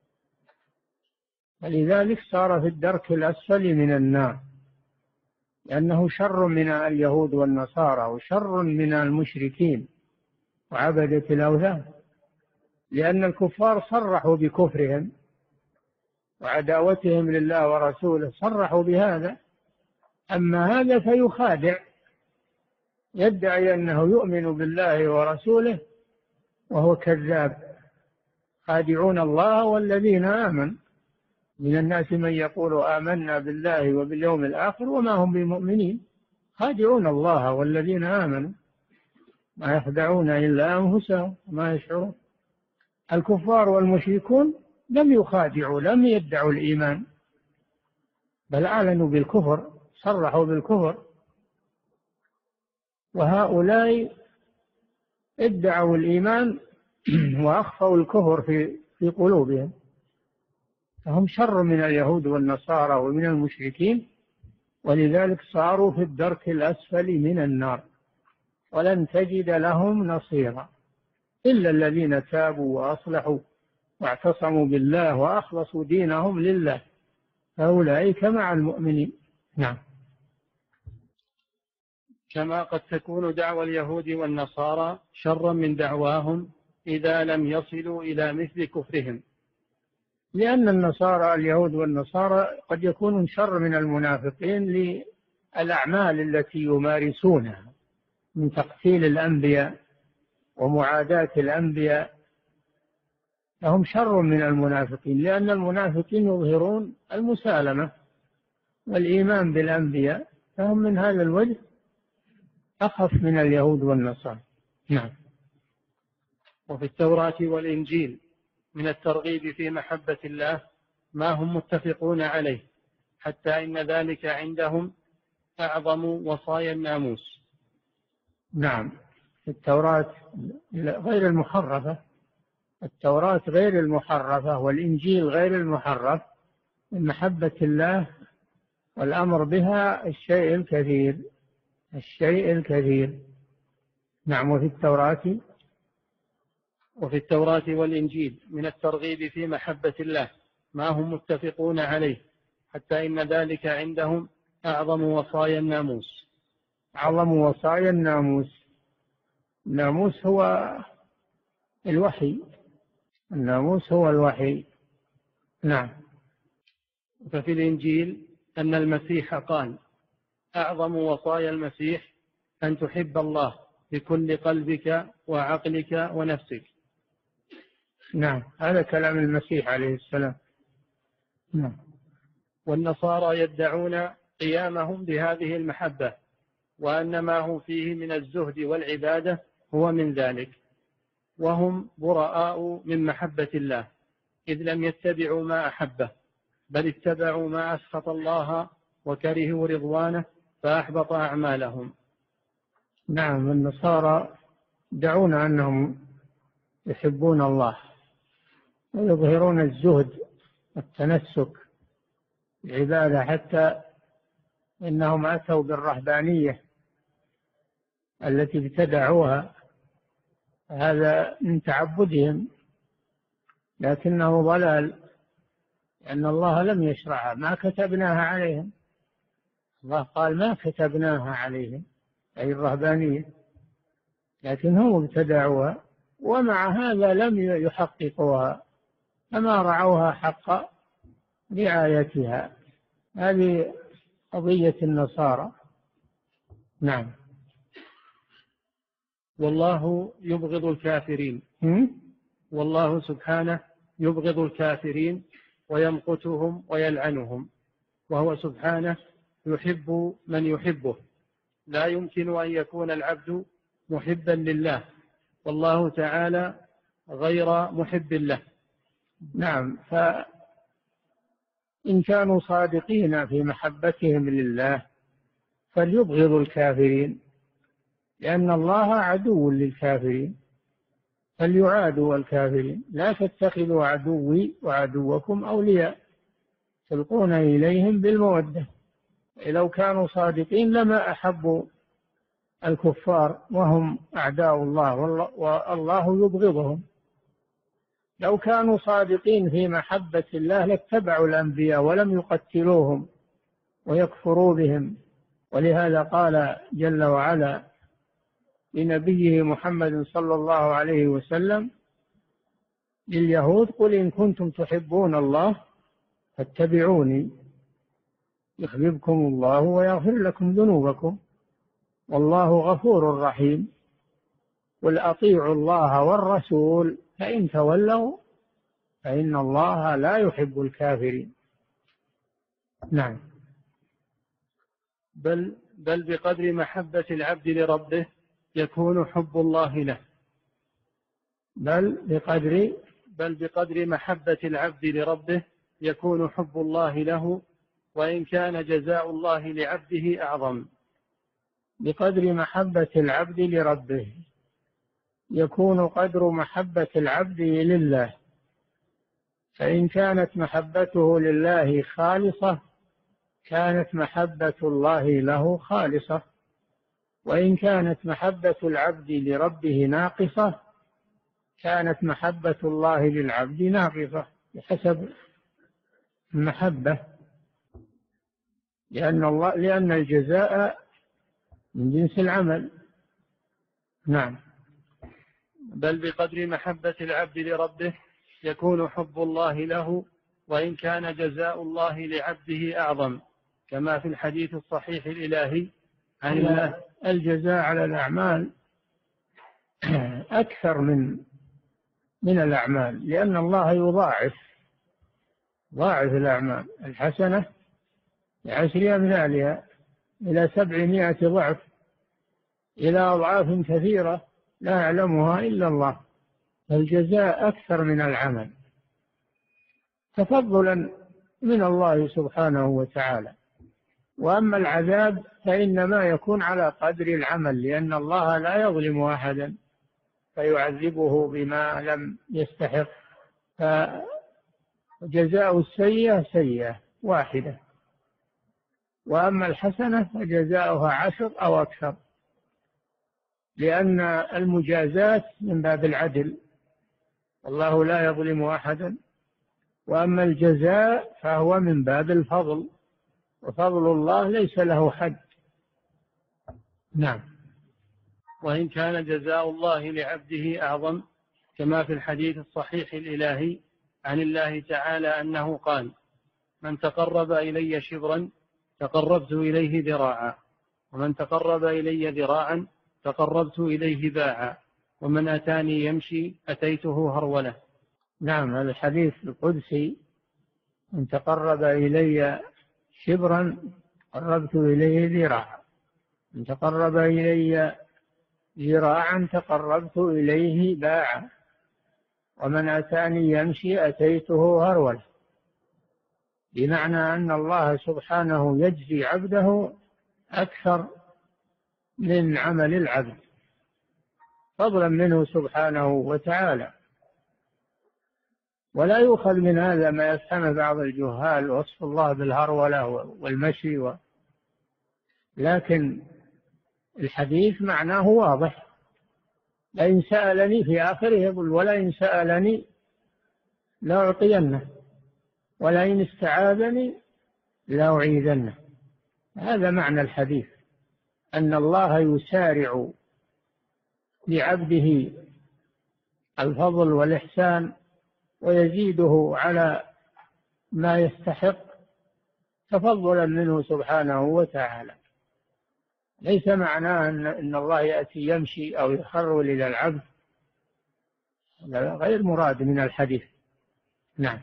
فلذلك صار في الدرك الأسفل من النار، لأنه شر من اليهود والنصارى وشر من المشركين وعبدة الأوثان، لأن الكفار صرحوا بكفرهم وعداوتهم لله ورسوله، صرحوا بهذا. أما هذا فيخادع، يدعي أنه يؤمن بالله ورسوله وهو كذاب، خادعون الله والذين آمنوا. من الناس من يقول آمنا بالله وباليوم الآخر وما هم بمؤمنين خادعون الله والذين آمنوا ما يخدعون إلا أنفسهم وما يشعرون. الكفار والمشركون لم يخادعوا، لم يدعوا الإيمان، بل أعلنوا بالكفر، صرحوا بالكفر. وهؤلاء ادعوا الإيمان وأخفوا الكفر في في قلوبهم، فهم شر من اليهود والنصارى ومن المشركين، ولذلك صاروا في الدرك الأسفل من النار ولن تجد لهم نصيرا إلا الذين تابوا وأصلحوا واعتصموا بالله وأخلصوا دينهم لله فأولئك مع المؤمنين. نعم. كما قد تكون دعوى اليهود والنصارى شرا من دعواهم إذا لم يصلوا إلى مثل كفرهم، لأن النصارى اليهود والنصارى قد يكونون شر من المنافقين للأعمال التي يمارسونها من تقتيل الأنبياء ومعاداة الأنبياء، فهم شر من المنافقين، لأن المنافقين يظهرون المسالمة والإيمان بالأنبياء، فهم من هذا الوجه أخف من اليهود والنصارى. نعم. وفي التوراة والإنجيل من الترغيب في محبة الله ما هم متفقون عليه، حتى إن ذلك عندهم أعظم وصايا الناموس. نعم. في التوراة غير المحرفة، التوراة غير المحرفة والإنجيل غير المحرف، من محبة الله والأمر بها الشيء الكثير الشيء الكثير. نعم. وفي التوراة وفي التوراة والإنجيل من الترغيب في محبة الله ما هم متفقون عليه، حتى إن ذلك عندهم أعظم وصايا الناموس. أعظم وصايا الناموس، الناموس هو الوحي، الناموس هو الوحي. نعم. ففي الإنجيل أن المسيح قال: أعظم وصايا المسيح أن تحب الله بكل قلبك وعقلك ونفسك. نعم، هذا كلام المسيح عليه السلام. نعم. والنصارى يدعون قيامهم بهذه المحبة، وأن ما هو فيه من الزهد والعبادة هو من ذلك، وهم براء من محبة الله، إذ لم يتبعوا ما أحبه، بل اتبعوا ما أسخط الله وكرهوا رضوانه فأحبط أعمالهم. نعم. النصارى يدعون أنهم يحبون الله ويظهرون الزهد والتنسك العبادة، حتى إنهم أتوا بالرهبانية التي ابتدعوها، هذا من تعبدهم، لكنه ضلال، لأن الله لم يشرعها، ما كتبناها عليهم. الله قال ما كتبناها عليهم، أي الرهبانية، لكن هم ابتدعوها، ومع هذا لم يحققوها، فما رعوها حق رعايتها. هذه قضية النصارى. نعم. والله يبغض الكافرين. والله سبحانه يبغض الكافرين ويمقتهم ويلعنهم، وهو سبحانه يحب من يحبه. لا يمكن أن يكون العبد محبا لله والله تعالى غير محب له. نعم. فإن كانوا صادقين في محبتهم لله فليبغضوا الكافرين، لأن الله عدو للكافرين، فليعادوا الكافرين. لا تتخذوا عدوي وعدوكم أولياء تلقون إليهم بالمودة. لو كانوا صادقين لما أحبوا الكفار وهم أعداء الله، والله يبغضهم. لو كانوا صادقين في محبة الله لاتبعوا الأنبياء ولم يقتلوهم ويكفروا بهم. ولهذا قال جل وعلا لنبيه محمد صلى الله عليه وسلم لليهود: قل إن كنتم تحبون الله فاتبعوني يحببكم الله ويغفر لكم ذنوبكم والله غفور رحيم. قل أطيعوا الله والرسول فإن تولوا فإن الله لا يحب الكافرين. نعم. بل, بل بقدر محبة العبد لربه يكون حب الله له. بل بقدر بل بقدر محبة العبد لربه يكون حب الله له، وإن كان جزاء الله لعبده أعظم. بقدر محبة العبد لربه يكون قدر محبة العبد لله، فإن كانت محبته لله خالصة كانت محبة الله له خالصة، وإن كانت محبة العبد لربه ناقصة كانت محبة الله للعبد ناقصة بحسب المحبة، لأن الله لأن الجزاء من جنس العمل. نعم. بل بقدر محبة العبد لربه يكون حب الله له، وإن كان جزاء الله لعبده أعظم، كما في الحديث الصحيح الإلهي عن الله. الجزاء على الأعمال أكثر من من الأعمال، لأن الله يضاعف ضاعف الأعمال الحسنة بعشر أمثالها إلى سبعمائة ضعف، إلى أضعاف كثيرة لا يعلمها إلا الله. الجزاء أكثر من العمل تفضلا من الله سبحانه وتعالى. وأما العذاب فإنما يكون على قدر العمل، لأن الله لا يظلم أحدا فيعذبه بما لم يستحق، فجزاء السيئة سيئة واحدة، وأما الحسنة فجزاؤها عشر أو أكثر، لأن المجازات من باب العدل والله لا يظلم أحدا، وأما الجزاء فهو من باب الفضل، وفضل الله ليس له حد. نعم. وإن كان جزاء الله لعبده أعظم، كما في الحديث الصحيح الإلهي عن الله تعالى أنه قال: من تقرب إلي شبرا تقربت إليه ذراعا، ومن تقرب إلي ذراعا تقربت إليه باعا، ومن أتاني يمشي أتيته هرولة. نعم، هذا الحديث القدسي: من تقرب إلي شبرا قربت إليه ذراعا، من تقرب إلي ذراعا تقربت إليه باعا، ومن أتاني يمشي أتيته هرولة. بمعنى أن الله سبحانه يجزي عبده أكثر من عمل العبد فضلا منه سبحانه وتعالى. ولا يؤخذ من هذا ما يفهم بعض الجهال وصف الله بالهرولة والمشي و... لكن الحديث معناه واضح: لئن سألني، في آخره يقول: ولئن سألني لأعطينه، ولئن استعاذني لأعيذنه. هذا معنى الحديث، أن الله يسارع لعبده الفضل والإحسان ويزيده على ما يستحق تفضلا منه سبحانه وتعالى. ليس معناه أن الله يأتي يمشي أو يخرول إلى العبد، غير مراد من الحديث. نعم.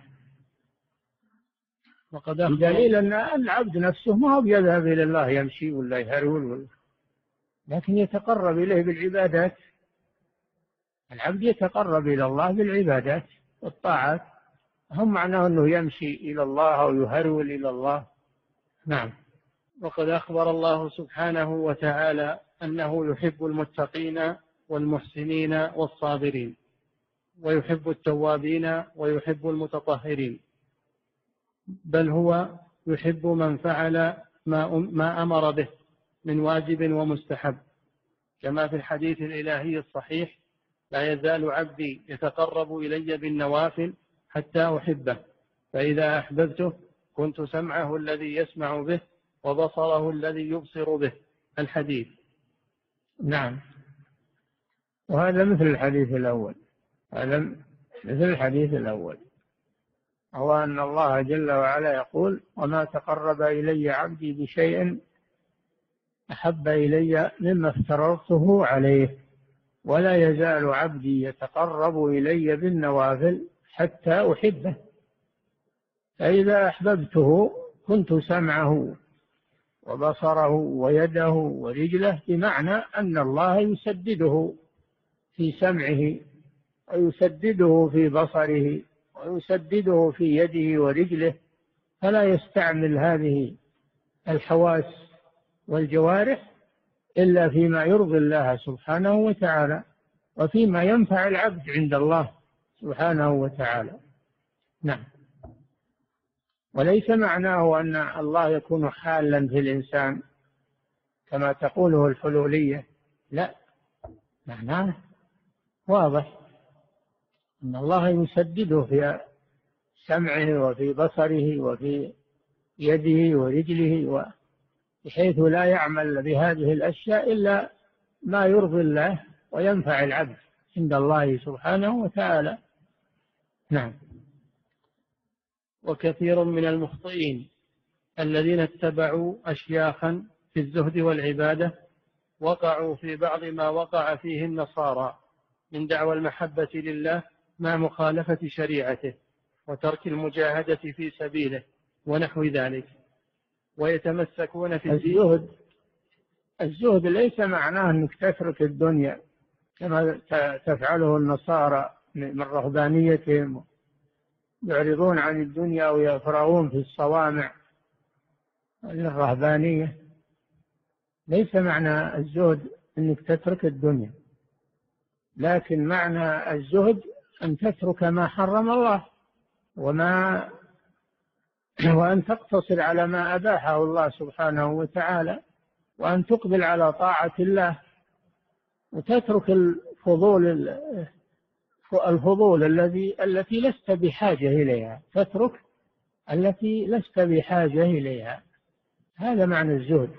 وقد بدليل أن العبد نفسه ما هو يذهب إلى الله يمشي ولا يهرول ولا، لكن يتقرب إليه بالعبادات. العبد يتقرب إلى الله بالعبادات والطاعات، هم معناه أنه يمشي إلى الله أو يهرول إلى الله. نعم. وقد أخبر الله سبحانه وتعالى أنه يحب المتقين والمحسنين والصابرين، ويحب التوابين ويحب المتطهرين، بل هو يحب من فعل ما أمر به من واجب ومستحب، كما في الحديث الإلهي الصحيح: لا يزال عبدي يتقرب إلي بالنوافل حتى أحبه، فإذا أحببته كنت سمعه الذي يسمع به وبصره الذي يبصر به. الحديث. نعم. وهذا مثل الحديث الأول، هذا مثل الحديث الأول، هو أن الله جل وعلا يقول: وما تقرب إلي عبدي بشيء أحب إلي مما افترضته عليه، ولا يزال عبدي يتقرب إلي بالنوافل حتى أحبه، فإذا أحببته كنت سمعه وبصره ويده ورجله، بمعنى أن الله يسدده في سمعه ويسدده في بصره ويسدده في يده ورجله، فلا يستعمل هذه الحواس والجوارح إلا فيما يرضي الله سبحانه وتعالى وفيما ينفع العبد عند الله سبحانه وتعالى. نعم. وليس معناه أن الله يكون حالا في الإنسان كما تقوله الحلولية، لا، معناه واضح أن الله يسدده في سمعه وفي بصره وفي يده ورجله، بحيث لا يعمل بهذه الأشياء إلا ما يرضي الله وينفع العبد عند الله سبحانه وتعالى. نعم. وكثير من المخطئين الذين اتبعوا أشياخا في الزهد والعبادة وقعوا في بعض ما وقع فيه النصارى من دعوى المحبة لله مع مخالفة شريعته وترك المجاهدة في سبيله ونحو ذلك، ويتمسكون في الزهد. الزهد ليس معناه أنك تترك الدنيا كما تفعله النصارى من رهبانيتهم، يعرضون عن الدنيا ويفرغون في الصوامع الرهبانية. ليس معنى الزهد أنك تترك الدنيا، لكن معنى الزهد أن تترك ما حرم الله وما وأن تقتصر على ما أباحه الله سبحانه وتعالى، وأن تقبل على طاعة الله، وتترك الفضول الفضول الذي التي لست بحاجة إليها، تترك التي لست بحاجة إليها. هذا معنى الزهد.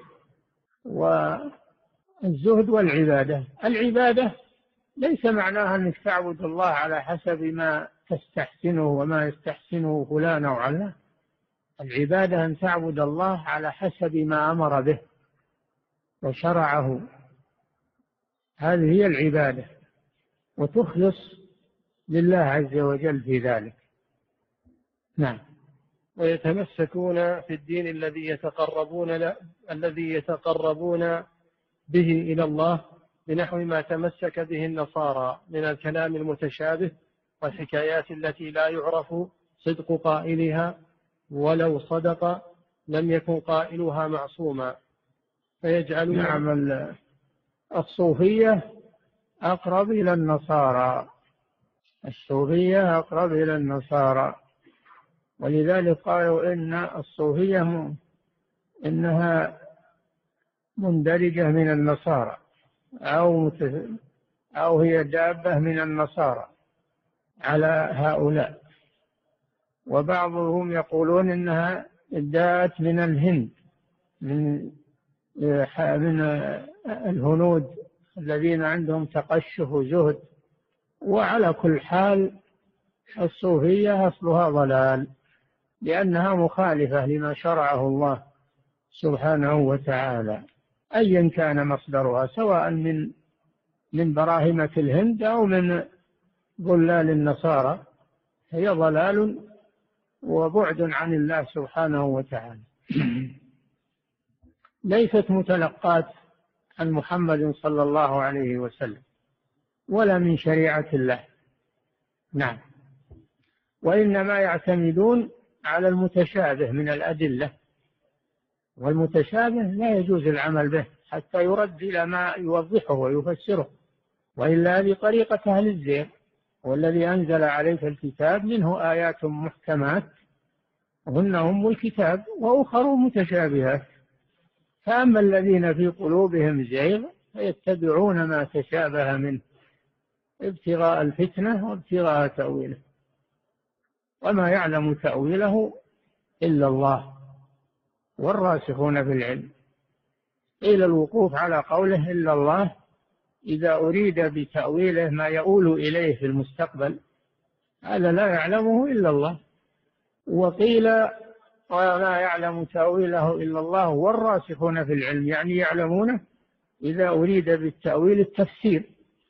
والزهد والعبادة، العبادة ليس معناها أنك تعبد الله على حسب ما تستحسنه وما يستحسنه فلان أو علان. العبادة أن تعبد الله على حسب ما أمر به وشرعه، هذه هي العبادة، وتخلص لله عز وجل في ذلك. نعم. ويتمسكون في الدين الذي يتقربون ل... الذي يتقربون به إلى الله بنحو ما تمسك به النصارى من الكلام المتشابه والحكايات التي لا يعرف صدق قائلها، ولو صدق لم يكن قائلها معصوما، فيجعلون. نعم. الصوفية أقرب إلى النصارى، الصوفية أقرب إلى النصارى، ولذلك قالوا إن الصوفية إنها مندرجة من النصارى أو أو هي دابة من النصارى على هؤلاء. وبعضهم يقولون إنها جاءت من الهند، من من الهنود الذين عندهم تقشف وزهد. وعلى كل حال الصوفية أصلها ضلال، لأنها مخالفة لما شرعه الله سبحانه وتعالى أيا كان مصدرها، سواء من من براهمة الهند أو من ضلال النصارى، هي ضلال وبعد عن الله سبحانه وتعالى. ليست متلقات عن محمد صلى الله عليه وسلم ولا من شريعة الله. نعم. وإنما يعتمدون على المتشابه من الأدلة، والمتشابه لا يجوز العمل به حتى يرد إلى ما يوضحه ويفسره، وإلا هذه طريقة أهل الزيغ. والذي أنزل عليك الكتاب منه آيات محكمات هن أم الكتاب وأخر متشابهات، فأما الذين في قلوبهم زيغ فيتبعون ما تشابه منه ابتغاء الفتنة وابتغاء تأويله، وما يعلم تأويله إلا الله والراسخون في العلم. إلى الوقوف على قوله إلا الله إذا أريد بتأويله ما يؤول إليه في المستقبل، هذا لا يعلمه إلا الله. وقيل وما يعلم تأويله إلا الله والراسخون في العلم، يعني يعلمونه إذا أريد بالتأويل التفسير،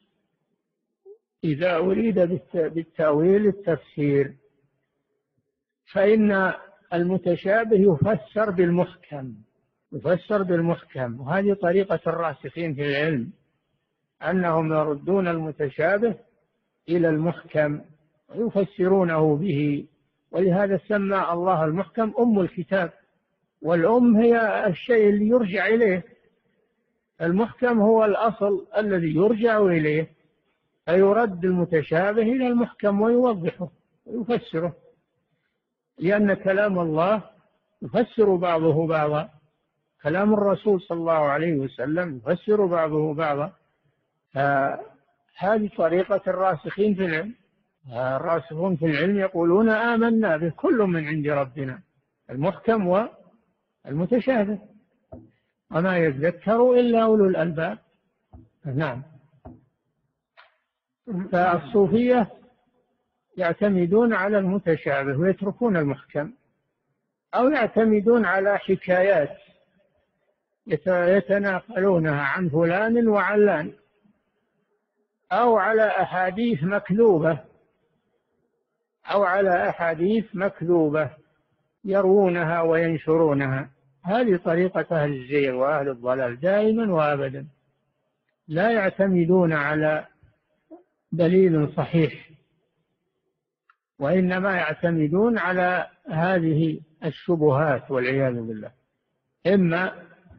إذا أريد بالتأويل التفسير، فإن المتشابه يفسر بالمحكم، يفسر بالمحكم، وهذه طريقة الراسخين في العلم، أنهم يردون المتشابه إلى المحكم ويفسرونه به. ولهذا سمى الله المحكم أم الكتاب، والأم هي الشيء اللي يرجع إليه، المحكم هو الأصل الذي يرجع إليه، فيرد المتشابه إلى المحكم ويوضحه ويفسره، لأن كلام الله يفسر بعضه بعضا، كلام الرسول صلى الله عليه وسلم يفسر بعضه بعضا. هذه طريقة الراسخين في العلم، الراسخون في العلم يقولون آمنا به كل من عند ربنا، المحكم والمتشابه، وما يذكر إلا أولو الألباب. نعم. فالصوفية يعتمدون على المتشابه ويتركون المحكم، أو يعتمدون على حكايات يتناقلونها عن فلان وعلان، أو على أحاديث مكذوبة أو على أحاديث مكذوبة يروونها وينشرونها. هذه طريقة أهل الزيغ وأهل الضلال دائما وأبدا، لا يعتمدون على دليل صحيح، وإنما يعتمدون على هذه الشبهات والعياذ بالله، إما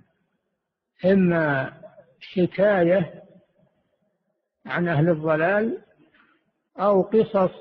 إما حكاية عن أهل الضلال، أو قصص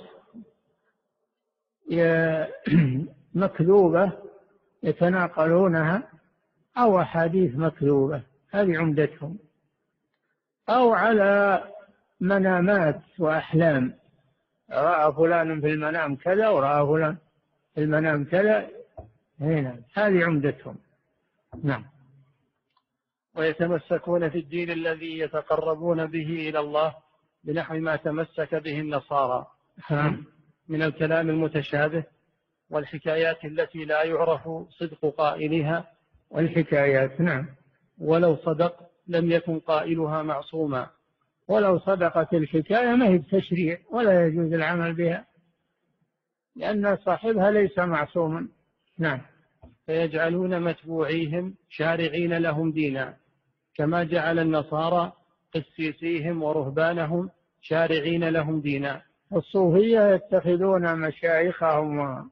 مكذوبة يتناقلونها، أو أحاديث مكذوبة، هذه عمدتهم، أو على منامات وأحلام، رأى فلان في المنام كذا ورأى فلان في المنام كذا، هنا هذه عمدتهم. نعم. ويتمسكون في الدين الذي يتقربون به إلى الله بنحو ما تمسك به النصارى من الكلام المتشابه والحكايات التي لا يعرف صدق قائلها. والحكايات نعم، ولو صدق لم يكن قائلها معصوما. ولو صدقت الحكاية ما هي بتشريع ولا يجوز العمل بها، لأن صاحبها ليس معصوما. نعم. فيجعلون متبوعيهم شارعين لهم دينا، كما جعل النصارى قسيسيهم ورهبانهم شارعين لهم دينا. الصوفية يتخذون مشايخهم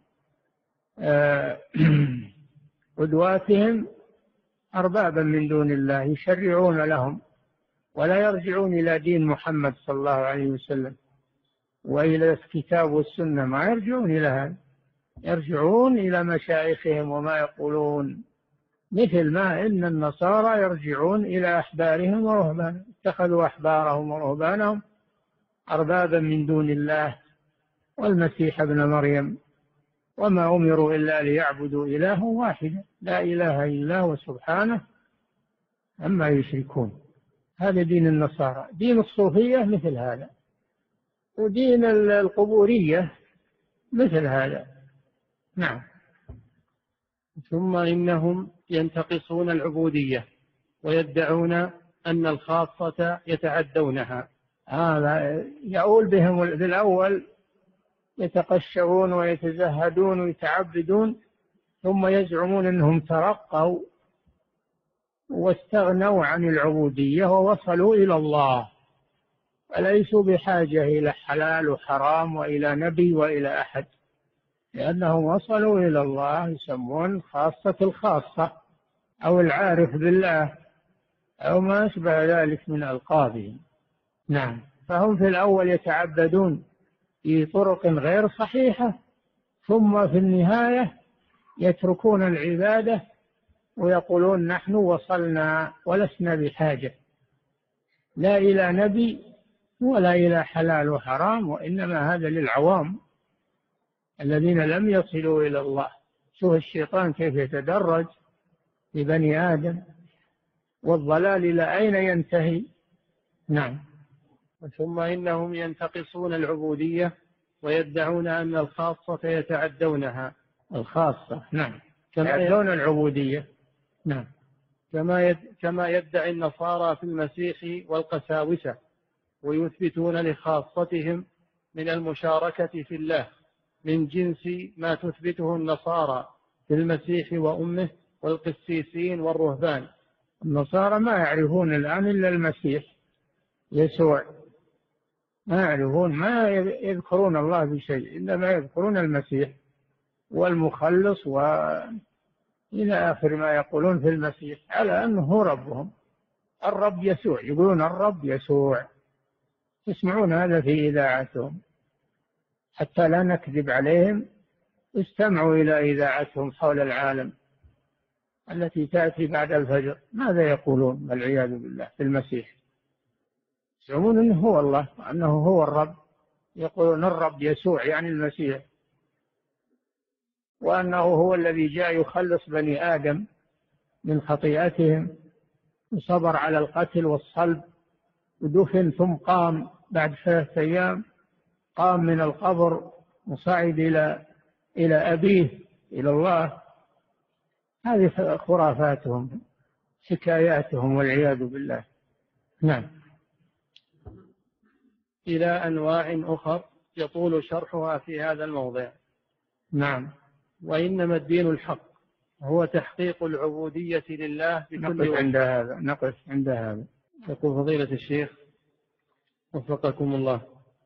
وقدواتهم أربابا من دون الله، يشرعون لهم، ولا يرجعون إلى دين محمد صلى الله عليه وسلم وإلى الكتاب والسنة، ما يرجعون إلى هذا، يرجعون إلى مشايخهم وما يقولون، مثل ما إن النصارى يرجعون إلى أحبارهم ورهبانهم، اتخذوا أحبارهم ورهبانهم أربابا من دون الله والمسيح ابن مريم، وما أمروا إلا ليعبدوا إله واحدا لا إله إلا هو سبحانه عما يشركون. هذا دين النصارى. دين الصوفية مثل هذا، ودين القبورية مثل هذا. نعم. ثم إنهم ينتقصون العبودية ويدعون أن الخاصة يتعدونها. هذا يقول بهم بالأول يتقشرون ويتزهدون ويتعبدون، ثم يزعمون أنهم ترقوا واستغنوا عن العبودية ووصلوا إلى الله، وليسوا بحاجة إلى حلال وحرام وإلى نبي وإلى أحد، لأنهم وصلوا إلى الله، يسمون خاصة الخاصة أو العارف بالله أو ما أشبه ذلك من ألقابهم. نعم. فهم في الأول يتعبدون في طرق غير صحيحة، ثم في النهاية يتركون العبادة ويقولون نحن وصلنا ولسنا بحاجة لا إلى نبي ولا إلى حلال وحرام، وإنما هذا للعوام الذين لم يصلوا إلى الله. شوف الشيطان كيف يتدرج لبني آدم، والضلال إلى أين ينتهي. نعم. ثم إنهم ينتقصون العبودية ويدعون أن الخاصة يتعدونها. الخاصة نعم، يتعدون العبودية. نعم. كما يد... كما يدعي النصارى في المسيح والقساوسة، ويثبتون لخاصتهم من المشاركة في الله من جنس ما تثبته النصارى في المسيح وأمه والقسيسين والرهبان. النصارى ما يعرفون الآن إلا المسيح يسوع، ما يعرفون، ما يذكرون الله بشيء، إنما يذكرون المسيح والمخلص وإلى آخر ما يقولون في المسيح، على أنه هو ربهم، الرب يسوع، يقولون الرب يسوع. تسمعون هذا في إذاعتهم، حتى لا نكذب عليهم استمعوا إلى إذاعتهم حول العالم التي تأتي بعد الفجر، ماذا يقولون والعياذ بالله في المسيح؟ يزعمون أنه هو الله وأنه هو الرب، يقولون الرب يسوع يعني المسيح، وأنه هو الذي جاء يخلص بني آدم من خطيئتهم، وصبر على القتل والصلب ودفن ثم قام بعد ثلاثة أيام، قام من القبر وصعد إلى إلى أبيه إلى الله. هذه خرافاتهم حكاياتهم والعياذ بالله. نعم. إلى أنواع أخر يطول شرحها في هذا الموضع. نعم. وإنما الدين الحق هو تحقيق العبودية لله بكل نقف عند هذا، نقف عند هذا. يقول فضيلة الشيخ وفقكم الله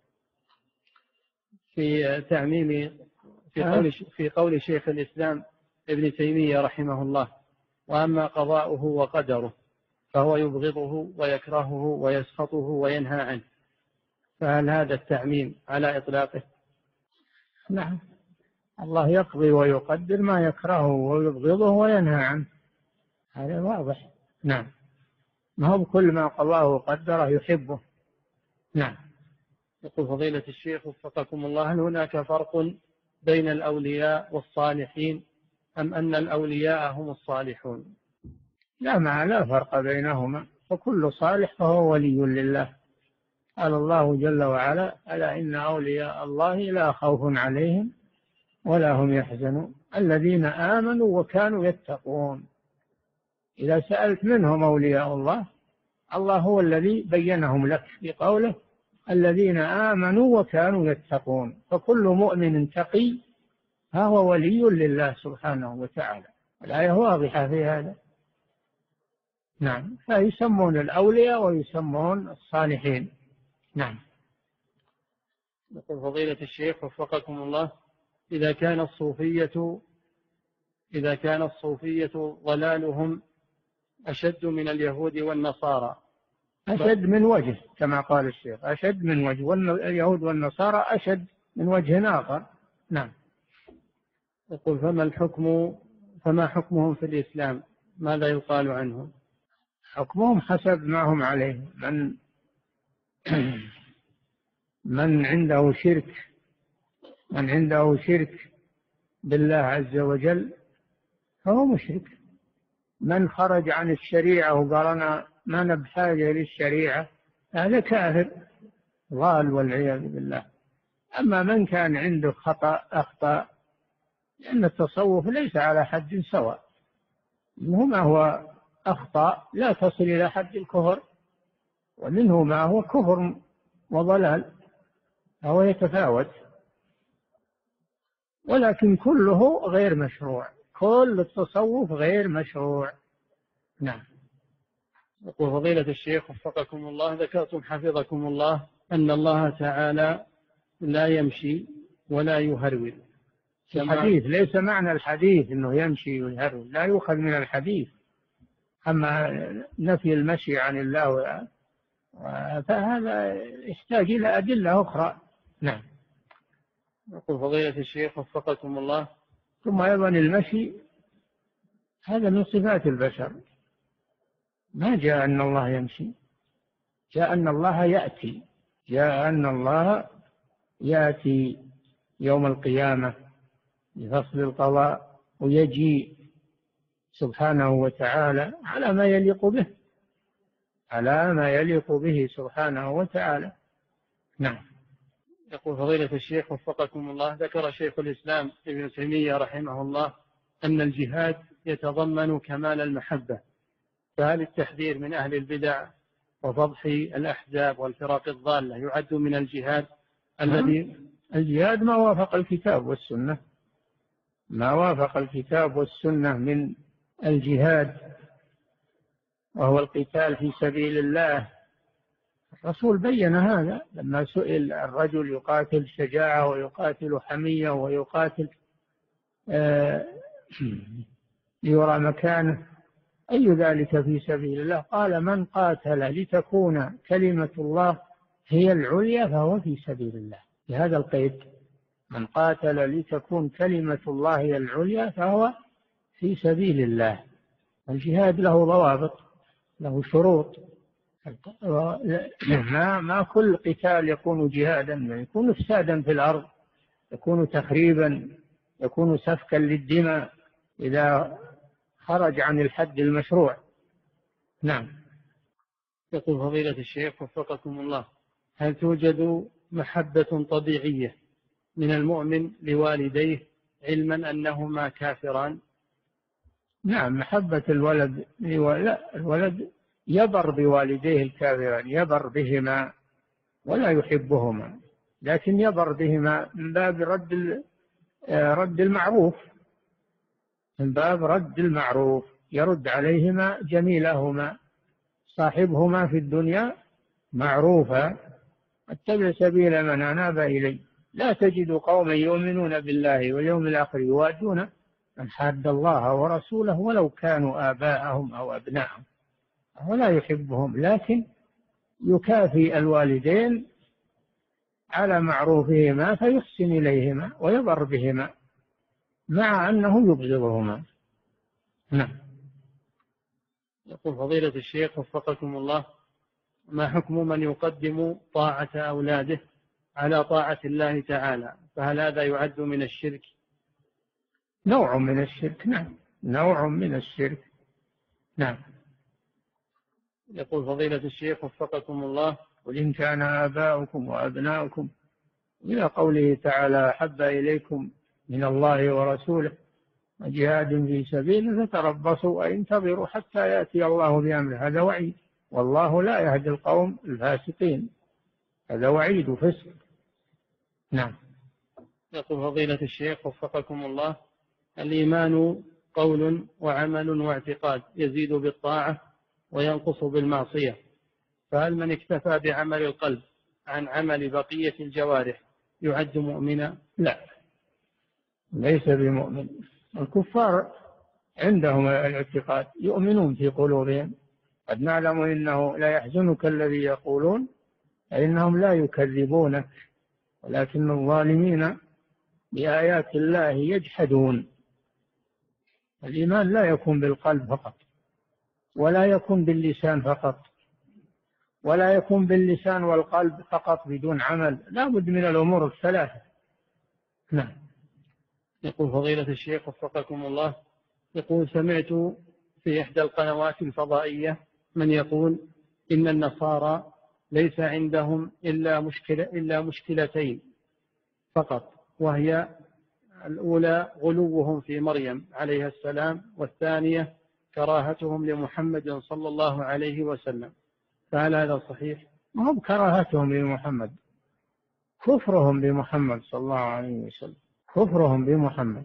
في تعميم في قول في قول شيخ الإسلام ابن تيمية رحمه الله: وأما قضاؤه وقدره فهو يبغضه ويكرهه ويسخطه وينهى عنه، فهل هذا التعميم على إطلاقه؟ نعم، الله يقضي ويقدر ما يكرهه ويبغضه وينهى عنه، هذا واضح. نعم، ما هو كل ما قضاه وقدره يحبه. نعم. يقول فضيلة الشيخ وفقكم الله: هل هناك فرق بين الأولياء والصالحين أم أن الأولياء هم الصالحون؟ لا، ما لا فرق بينهما، فكل صالح فهو ولي لله. قال الله جل وعلا: ألا إن أولياء الله لا خوف عليهم ولا هم يحزنون الذين آمنوا وكانوا يتقون. إذا سألت منهم أولياء الله، الله هو الذي بينهم لك في قوله: الذين آمنوا وكانوا يتقون. فكل مؤمن تقي فهو ولي لله سبحانه وتعالى. الآية واضحة في هذا. نعم، فيسمون الأولياء ويسمون الصالحين. نعم. يقول فضيلة الشيخ وفقكم الله: إذا كان الصوفية إذا كان الصوفية ضلالهم أشد من اليهود والنصارى، أشد من وجه كما قال الشيخ، أشد من وجه، واليهود والنصارى أشد من وجه آخر. نعم. يقول: فما الحكم فما حكمهم في الإسلام؟ ماذا يقال عنهم؟ حكمهم حسب ما هم عليه. من من عنده شرك من عنده شرك بالله عز وجل فهو مشرك. من خرج عن الشريعة وقال أنا ما أنا بحاجة للشريعة هذا كافر ضال والعياذ بالله. أما من كان عنده خطأ أخطأ، لأن التصوف ليس على حد سواء، منه ما هو أخطأ لا تصل إلى حد الكفر، ومنه ما هو كفر وضلال، فهو يتفاوت، ولكن كله غير مشروع، كل التصوف غير مشروع. نعم. يقول فضيلة الشيخ وفقكم الله: ذكرتم حفظكم الله أن الله تعالى لا يمشي ولا يهرول. الحديث ليس معنى الحديث أنه يمشي ويهرول، لا يؤخذ من الحديث. أما نفي المشي عن الله فهذا يحتاج إلى أدلة أخرى. نعم. يقول فضيلة الشيخ وفقكم الله: ثم أيضا المشي هذا من صفات البشر، ما جاء أن الله يمشي، جاء أن الله يأتي، جاء أن الله يأتي يوم القيامة لفصل القضاء ويجيء سبحانه وتعالى على ما يليق به، على ما يليق به سبحانه وتعالى. نعم. يقول فضيلة الشيخ وفقكم الله: ذكر شيخ الإسلام ابن تيمية رحمه الله أن الجهاد يتضمن كمال المحبة، فهل التحذير من أهل البدع وفضح الأحزاب والفرق الضالة يعد من الجهاد الذي الجهاد ما وافق الكتاب والسنة، ما وافق الكتاب والسنة من الجهاد وهو القتال في سبيل الله. الرسول بين هذا لما سئل الرجل يقاتل شجاعة ويقاتل حمية ويقاتل آه ليرى مكانه، أي ذلك في سبيل الله؟ قال من قاتل لتكون كلمة الله هي العليا فهو في سبيل الله، بهذا القيد، من قاتل لتكون كلمة الله هي العليا فهو في سبيل الله. الجهاد له ضوابط، له شروط، ما ما كل قتال يكون جهادا، يكون افسادا في الأرض، يكون تخريبا، يكون سفكا للدماء إذا خرج عن الحد المشروع. نعم. يقول فضيلة الشيخ وفقكم الله: هل توجد محبة طبيعية من المؤمن لوالديه علما أنهما كافران؟ نعم، محبة الولد لا، الولد يبر بوالديه الكافران، يبر بهما ولا يحبهما، لكن يبر بهما من باب رد رد المعروف، من باب رد المعروف، يرد عليهما جميلهما، صاحبهما في الدنيا معروفا، اتبع سبيل من أناب إلي، لا تجد قوما يؤمنون بالله واليوم الآخر يوادون من حاد الله ورسوله ولو كانوا آباءهم أو أبناءهم، ولا يحبهم، لكن يكافي الوالدين على معروفهما فيحسن إليهما ويبر بهما مع أنه يبغضهما. نعم. يقول فضيلة الشيخ وفقكم الله: ما حكم من يقدم طاعة أولاده على طاعة الله تعالى، فهل هذا يعد من الشرك؟ نوع من الشرك، نعم، نوع من الشرك. نعم. يقول فضيلة الشيخ وفقكم الله: قل إن كان آباؤكم وأبناؤكم إلى قوله تعالى أحب إليكم من الله ورسوله وجهاد في سبيله فتربصوا وانتظروا حتى يأتي الله بأمره، هذا وعيد، والله لا يهدي القوم الفاسقين، هذا وعيد وفسق. نعم. يقول فضيلة الشيخ وفقكم الله: الإيمان قول وعمل واعتقاد، يزيد بالطاعة وينقص بالمعصية، فهل من اكتفى بعمل القلب عن عمل بقية الجوارح يعد مؤمنا؟ لا، ليس بمؤمن. الكفار عندهم الاعتقاد، يؤمنون في قلوبهم، قد نعلم إنه لا يحزنك الذي يقولون فإنهم لا يكذبونك ولكن الظالمين بآيات الله يجحدون. الإيمان لا يكون بالقلب فقط، ولا يكون باللسان فقط، ولا يكون باللسان والقلب فقط بدون عمل، لا بد من الأمور الثلاثة. نعم. يقول فضيلة الشيخ وفقكم الله: يقول سمعت في إحدى القنوات الفضائية من يقول إن النصارى ليس عندهم إلا مشكلة إلا مشكلتين فقط، وهي الأولى غلوهم في مريم عليها السلام، والثانية كراهتهم لمحمد صلى الله عليه وسلم، فهل هذا صحيح؟ ما هم كراهتهم لمحمد، كفرهم بمحمد صلى الله عليه وسلم، كفرهم بمحمد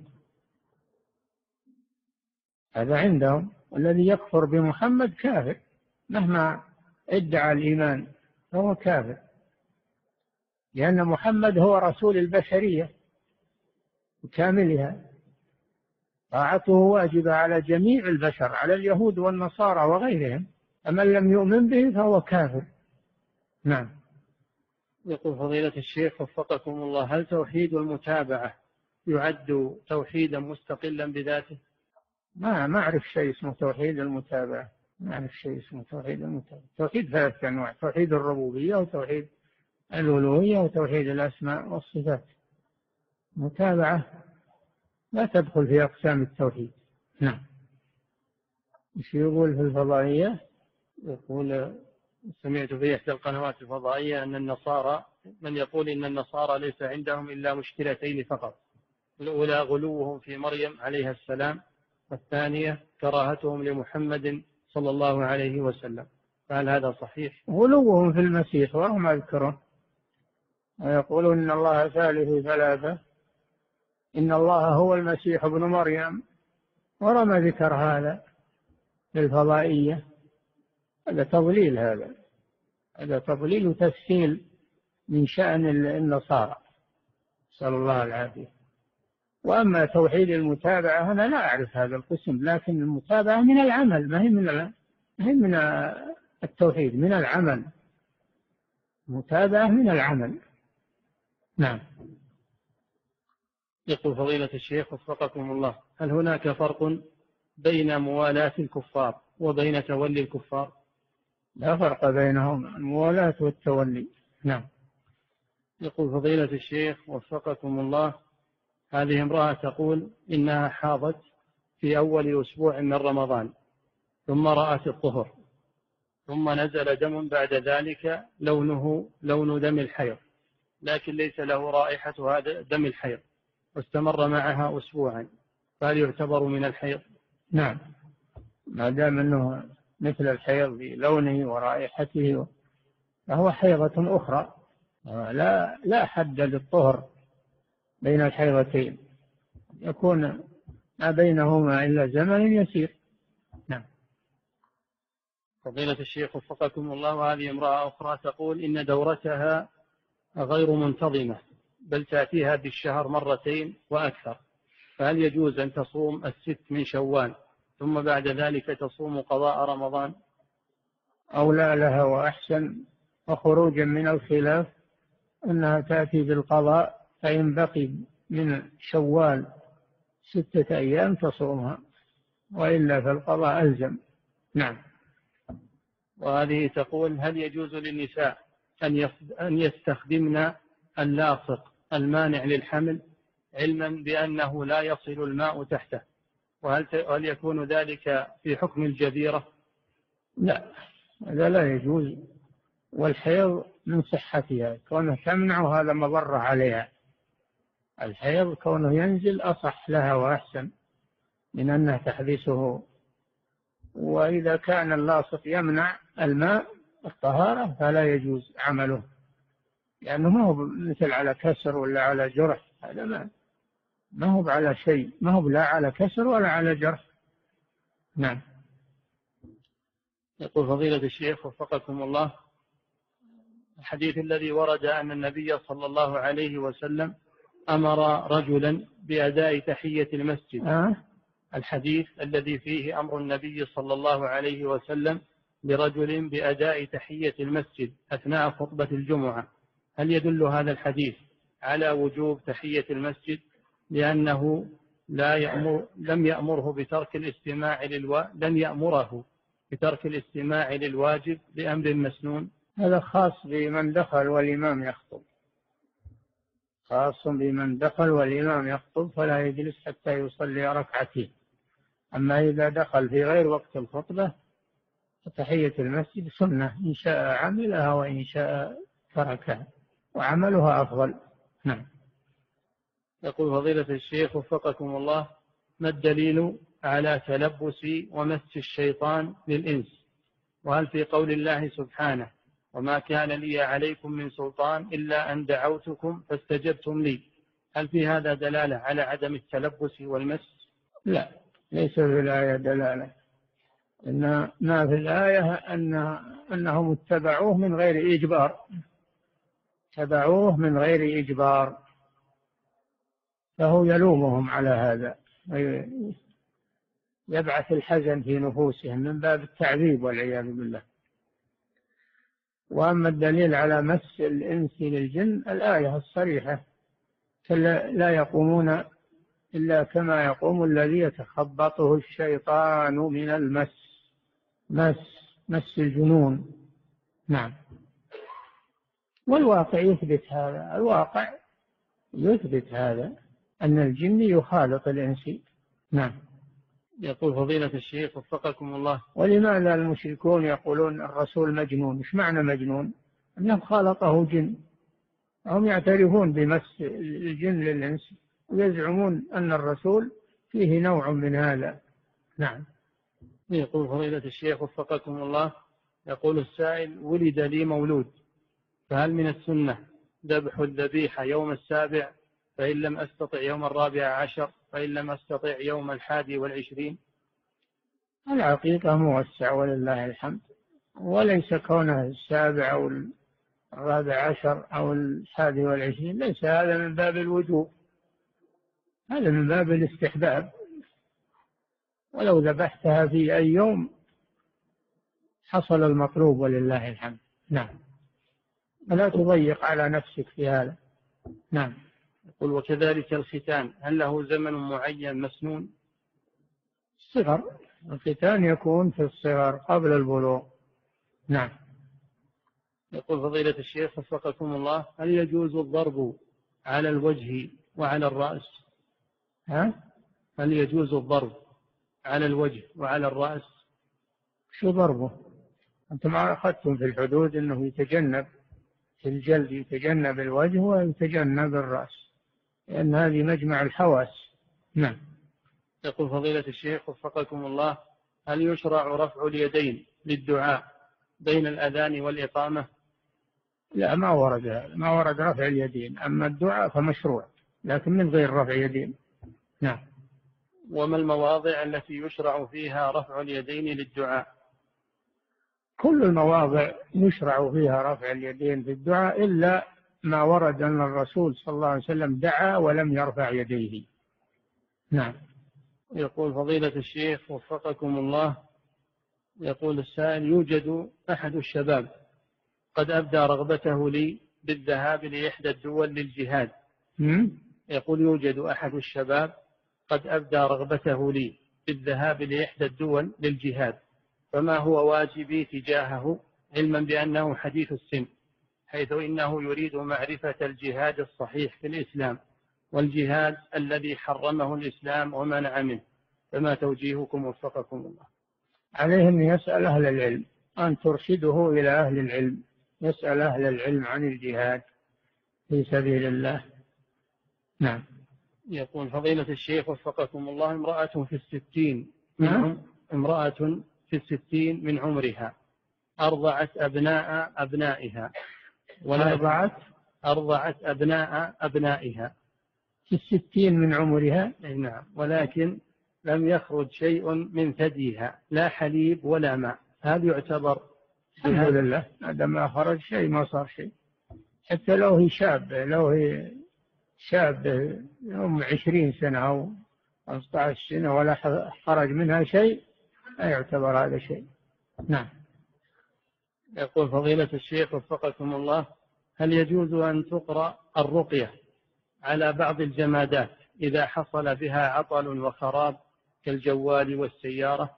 هذا عندهم، والذي يكفر بمحمد كافر مهما ادعى الإيمان فهو كافر، لأن محمد هو رسول البشرية كاملها، طاعته واجبة على جميع البشر، على اليهود والنصارى وغيرهم، أمن لم يؤمن به فهو كافر. نعم. يقول فضيلة الشيخ وفقكم الله: هل توحيد المتابعة يعد توحيدا مستقلا بذاته؟ ما ما أعرف شيء اسمه توحيد المتابعة، ما أعرف شيء اسمه توحيد المتابعة. توحيد ثلاثة أنواع: توحيد الربوبية وتوحيد الألوهية وتوحيد الأسماء والصفات. متابعة لا تدخل في أقسام التوحيد. نعم. ايش يقول في الفضائية؟ يقول سمعت في إحدى القنوات الفضائية أن النصارى من يقول إن النصارى ليس عندهم إلا مشكلتين فقط، الأولى غلوهم في مريم عليها السلام، والثانية كراهتهم لمحمد صلى الله عليه وسلم، فهل هذا صحيح؟ غلوهم في المسيح وهم يذكرون ويقولون إن الله ثالث ثلاثة، إن الله هو المسيح ابن مريم، ورمى ذكر هذا للفضائية. هذا تضليل، هذا هذا تضليل وتسهيل من شأن النصارى، نسأل الله العافية. وأما توحيد المتابعة أنا لا أعرف هذا القسم، لكن المتابعة من العمل، ما هي من ما هي من التوحيد، من العمل. متابعة من العمل. نعم. يقول فضيلة الشيخ وفقكم الله: هل هناك فرق بين موالاة الكفار وبين تولي الكفار؟ لا فرق بينهم، الموالاة والتولي. نعم. يقول فضيلة الشيخ وفقكم الله: هذه امرأة تقول إنها حاضت في أول أسبوع من رمضان، ثم رأت الطهر، ثم نزل دم بعد ذلك لونه لون دم الحيض، لكن ليس له رائحة هذا دم الحيض، واستمر معها أسبوعا، فهل يعتبر من الحيض؟ نعم، ما دام أنه مثل الحيض بلونه ورائحته فهو حيضة أخرى، لا لا حد للطهر بين الحيضتين، يكون ما بينهما إلا زمن يسير. نعم. فضيلة الشيخ وفقكم الله: وهذه امرأة أخرى تقول إن دورتها غير منتظمة، بل تأتيها بالشهر مرتين وأكثر، فهل يجوز أن تصوم الست من شوال ثم بعد ذلك تصوم قضاء رمضان؟ أولى لها وأحسن، وخروجا من الخلاف أنها تأتي بالقضاء، فإن بقي من شوال ستة أيام تصومها، وإلا فالقضاء ألزم. نعم. وهذه تقول: هل يجوز للنساء أن يستخدمن اللاصق المانع للحمل، علما بأنه لا يصل الماء تحته، وهل يكون ذلك في حكم الجبيرة؟ لا، هذا لا يجوز، والحيض من صحتها، كونه تمنع هذا مضرة عليها. الحيض كونه ينزل أصح لها وأحسن من أنها تحبسه. وإذا كان اللاصق يمنع الماء الطهارة فلا يجوز عمله، لأنه ما هو مثل على كسر ولا على جرح، هذا ما ما هو على شيء، ما هو لا على كسر ولا على جرح. نعم. يقول فضيلة الشيخ وفقكم الله: الحديث الذي ورد أن النبي صلى الله عليه وسلم أمر رجلا بأداء تحية المسجد، أه؟ الحديث الذي فيه أمر النبي صلى الله عليه وسلم لرجل بأداء تحية المسجد أثناء خطبة الجمعة، هل يدل هذا الحديث على وجوب تحية المسجد، لأنه لا يأمر لم يأمره بترك الاستماع للوا لم يأمره بترك الاستماع للواجب بأمر مسنون؟ هذا خاص بمن دخل والإمام يخطب، خاص بمن دخل والإمام يخطب فلا يجلس حتى يصلي ركعتين. أما إذا دخل في غير وقت الخطبة فتحية المسجد سنة، إن شاء عملها وإن شاء تركها، وعملها أفضل. نعم. يقول فضيلة الشيخ وفقكم الله: ما الدليل على تلبس ومس الشيطان للإنس؟ وهل في قول الله سبحانه: وما كان لي عليكم من سلطان إلا أن دعوتكم فاستجبتم لي، هل في هذا دلالة على عدم التلبس والمس؟ لا، ليس في الآية دلالة، إن ما في الآية أن أنهم اتبعوه من غير إجبار، اتبعوه من غير إجبار، فهو يلومهم على هذا، يبعث الحزن في نفوسهم من باب التعذيب والعياذ بالله. وأما الدليل على مس الإنس للجن الآية الصريحة: لا يقومون إلا كما يقوم الذي يتخبطه الشيطان من المس، مس مس الجنون. نعم. والواقع يثبت هذا، الواقع يثبت هذا، أن الجن يخالط الإنس. نعم. يقول فضيلة الشيخ وفقكم الله: ولماذا المشركون يقولون الرسول مجنون؟ إيش معنى مجنون؟ أنهم خالطه جن، هم يعترفون بمس الجن للإنس ويزعمون أن الرسول فيه نوع من هذا. نعم. يقول فضيلة الشيخ وفقكم الله: يقول السائل: ولد لي مولود، فهل من السنة ذبح الذبيحة يوم السابع فإن لم أستطع يوم الرابع عشر، فإن لم أستطع يوم الحادي والعشرين. العقيقة موسع ولله الحمد، وليس كونه السابع أو الرابع عشر أو الحادي والعشرين، ليس هذا من باب الوجوب، هذا من باب الاستحباب. ولو ذبحتها في أي يوم حصل المطلوب ولله الحمد. نعم، فلا تضيق على نفسك في هذا. نعم. يقول وكذلك الختان، هل له زمن معين مسنون؟ الصغر، الختان يكون في الصغر قبل البلوغ. نعم. يقول فضيلة الشيخ وفقكم الله، هل يجوز الضرب على الوجه وعلى الرأس؟ ها؟ هل يجوز الضرب على الوجه وعلى الرأس؟ شو ضربه؟ أنتم أخذتم في الحدود أنه يتجنب في الجلد، يتجنب الوجه ويتجنب الرأس، لأن هذه مجمع الحواس. نعم. يقول فضيلة الشيخ وفقكم الله، هل يشرع رفع اليدين للدعاء بين الأذان والإقامة؟ لا، ما ورد ما ورد رفع اليدين، أما الدعاء فمشروع لكن من غير رفع يدين. نعم. وما المواضع التي يشرع فيها رفع اليدين للدعاء؟ كل المواضع يشرع فيها رفع اليدين في الدعاء إلا ما ورد أن الرسول صلى الله عليه وسلم دعا ولم يرفع يديه. نعم. يقول فضيلة الشيخ وفقكم الله، يقول السائل، يوجد أحد الشباب قد أبدى رغبته لي بالذهاب لإحدى الدول للجهاد. يقول يوجد أحد الشباب قد أبدى رغبته لي بالذهاب لإحدى الدول للجهاد، فما هو واجبي تجاهه، علما بأنه حديث السن، حيث إنه يريد معرفة الجهاد الصحيح في الإسلام والجهاد الذي حرمه الإسلام ومنع منه، فما توجيهكم وفقكم الله؟ عليه أن يسأل أهل العلم، أن ترشده إلى أهل العلم، يسأل أهل العلم عن الجهاد في سبيل الله. نعم. يقول فضيلة الشيخ وفقكم الله، امرأة في الستين من عم... امرأة في الستين من عمرها أرضعت أبناء أبنائها ولا أرضعت أرضعت أبناء أبنائها في الستين من عمرها. نعم، ولكن لم يخرج شيء من ثديها، لا حليب ولا ماء، هل يعتبر؟ الحمد لله، هذا ما خرج شيء، ما صار شيء. حتى لو هي شاب، لو هي شاب يوم عشرين سنة أو خمسة عشر سنة ولا خرج منها شيء، لا يعتبر هذا شيء. نعم. يقول فضيلة الشيخ وفقكم الله، هل يجوز أن تقرأ الرقية على بعض الجمادات إذا حصل بها عطل وخراب كالجوال والسيارة؟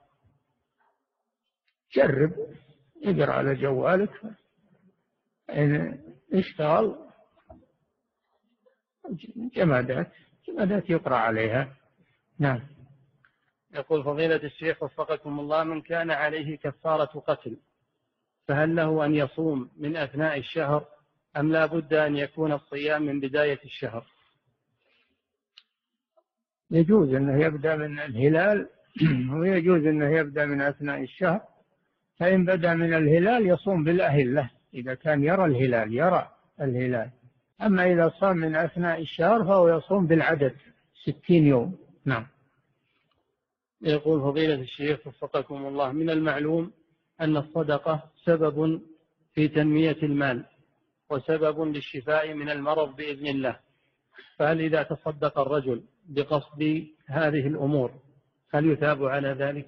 جرب، اقرأ على جوالك، إن اشتغل جمادات جمادات يقرأ عليها. نعم. يقول فضيلة الشيخ وفقكم الله، من كان عليه كفارة قتل فهل له أن يصوم من أثناء الشهر أم لا بد أن يكون الصيام من بداية الشهر؟ يجوز أنه يبدأ من الهلال ويجوز أنه يبدأ من أثناء الشهر، فإن بدأ من الهلال يصوم بالأهلة إذا كان يرى الهلال يرى الهلال أما إذا صام من أثناء الشهر فهو يصوم بالعدد ستين يوم. نعم. يقول فضيلة الشيخ وفقكم الله، من المعلوم أن الصدقة سبب في تنمية المال وسبب للشفاء من المرض بإذن الله، فهل إذا تصدق الرجل بقصد هذه الأمور هل يثاب على ذلك؟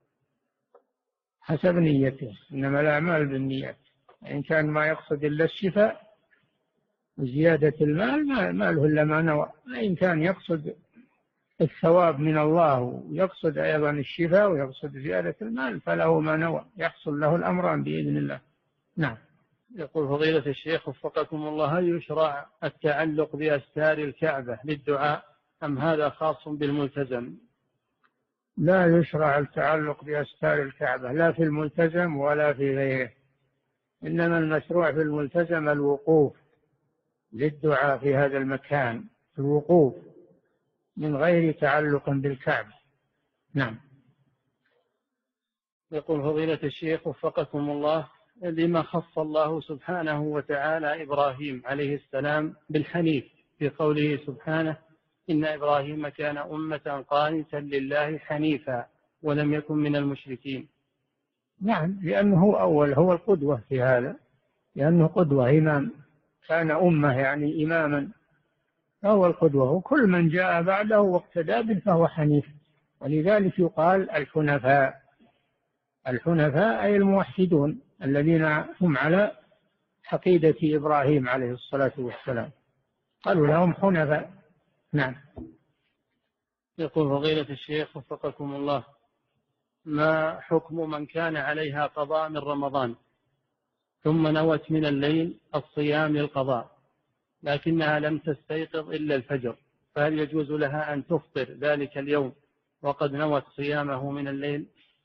حسب نيته، إنما الأعمال بالنيات، إن كان ما يقصد إلا الشفاء وزيادة المال ما له إلا ما نوى، إن كان يقصد الثواب من الله ويقصد أيضا الشفاء ويقصد زيادة المال فله ما نوى، يحصل له الأمران بإذن الله. نعم. يقول فضيلة الشيخ وفقكم الله، هل يشرع التعلق بأستار الكعبة للدعاء أم هذا خاص بالملتزم؟ لا يشرع التعلق بأستار الكعبة لا في الملتزم ولا في غيره، إنما المشروع في الملتزم الوقوف للدعاء في هذا المكان، الوقوف من غير تعلق بالكعبة. نعم. يقول فضيلة الشيخ وفقكم الله، لما خص الله سبحانه وتعالى إبراهيم عليه السلام بالحنيف في قوله سبحانه: إن إبراهيم كان أمة قانتا لله حنيفا ولم يكن من المشركين. نعم، لأنه هو أول، هو القدوة في هذا، لأنه قدوة إمام، كان أمة يعني إماما، فهو القدوة، وكل من جاء بعده واقتدى به فهو حنيف. ولذلك يقال الحنفاء. الحنفاء أي الموحدون الذين هم على عقيدة إبراهيم عليه الصلاة والسلام، قالوا لهم حنفاء. نعم. يقول فضيلة الشيخ وفقكم الله: ما حكم من كان عليها قضاء من رمضان ثم نوت من الليل الصيام للقضاء لكنها لم تستيقظ إلا الفجر، فهل يجوز لها أن تفطر ذلك اليوم وقد نوت صيامه من الليل؟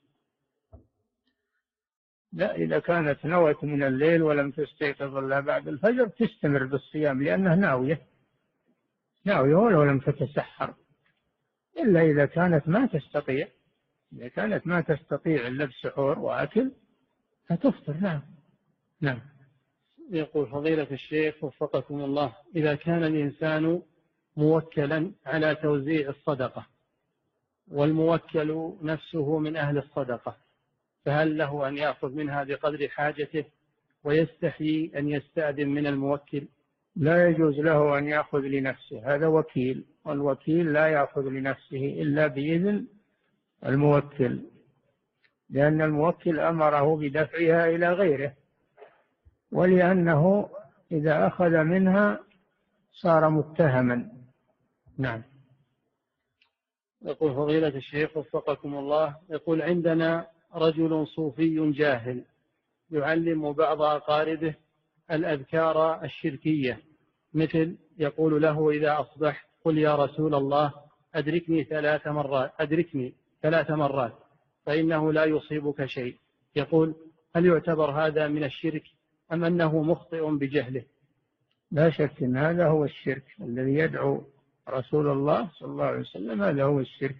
لا، إذا كانت نوت من الليل ولم تستيقظ إلا بعد الفجر تستمر بالصيام، لأنها ناوية ناوية ولو لم تتسحر، إلا إذا كانت ما تستطيع إذا كانت ما تستطيع إلا بسحور وأكل فتفطر. نعم. نعم. يقول فضيلة الشيخ وفقكم الله: إذا كان الإنسان موكلا على توزيع الصدقة والموكل نفسه من أهل الصدقة، فهل له أن يأخذ منها بقدر حاجته ويستحيي أن يستأذن من الموكل؟ لا يجوز له أن يأخذ لنفسه، هذا وكيل، والوكيل لا يأخذ لنفسه إلا بإذن الموكل، لأن الموكل أمره بدفعها إلى غيره، ولأنه إذا أخذ منها صار متهما. نعم. يقول فضيلة الشيخ وفقكم الله: يقول عندنا رجل صوفي جاهل يعلم بعض أقاربه الأذكار الشركية، مثل يقول له: إذا أصبحت قل يا رسول الله أدركني ثلاث مرات أدركني ثلاث مرات فإنه لا يصيبك شيء. يقول: هل يعتبر هذا من الشرك أم أنه مخطئ بجهله؟ لا شك أن هذا هو الشرك، الذي يدعو رسول الله صلى الله عليه وسلم هذا هو الشرك.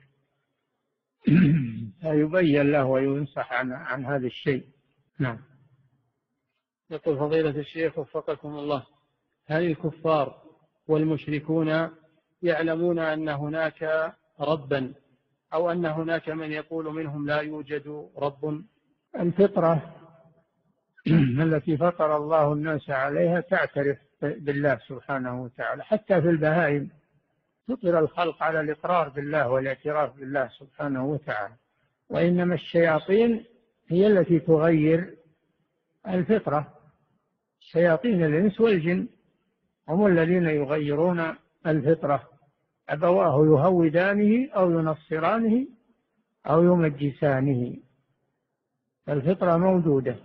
يبين له وينصح عن, عن هذا الشيء. نعم. يقول فضيلة الشيخ وفقكم الله: هل الكفار والمشركون يعلمون أن هناك ربا أو أن هناك من يقول منهم لا يوجد رب؟ الفطرة التي فطر الله الناس عليها تعترف بالله سبحانه وتعالى، حتى في البهائم فطر الخلق على الإقرار بالله والاعتراف بالله سبحانه وتعالى، وإنما الشياطين هي التي تغير الفطرة. شياطين الإنس والجن هم الذين يغيرون الفطرة، أبواه يهودانه أو ينصرانه أو يمجسانه. الفطرة موجودة،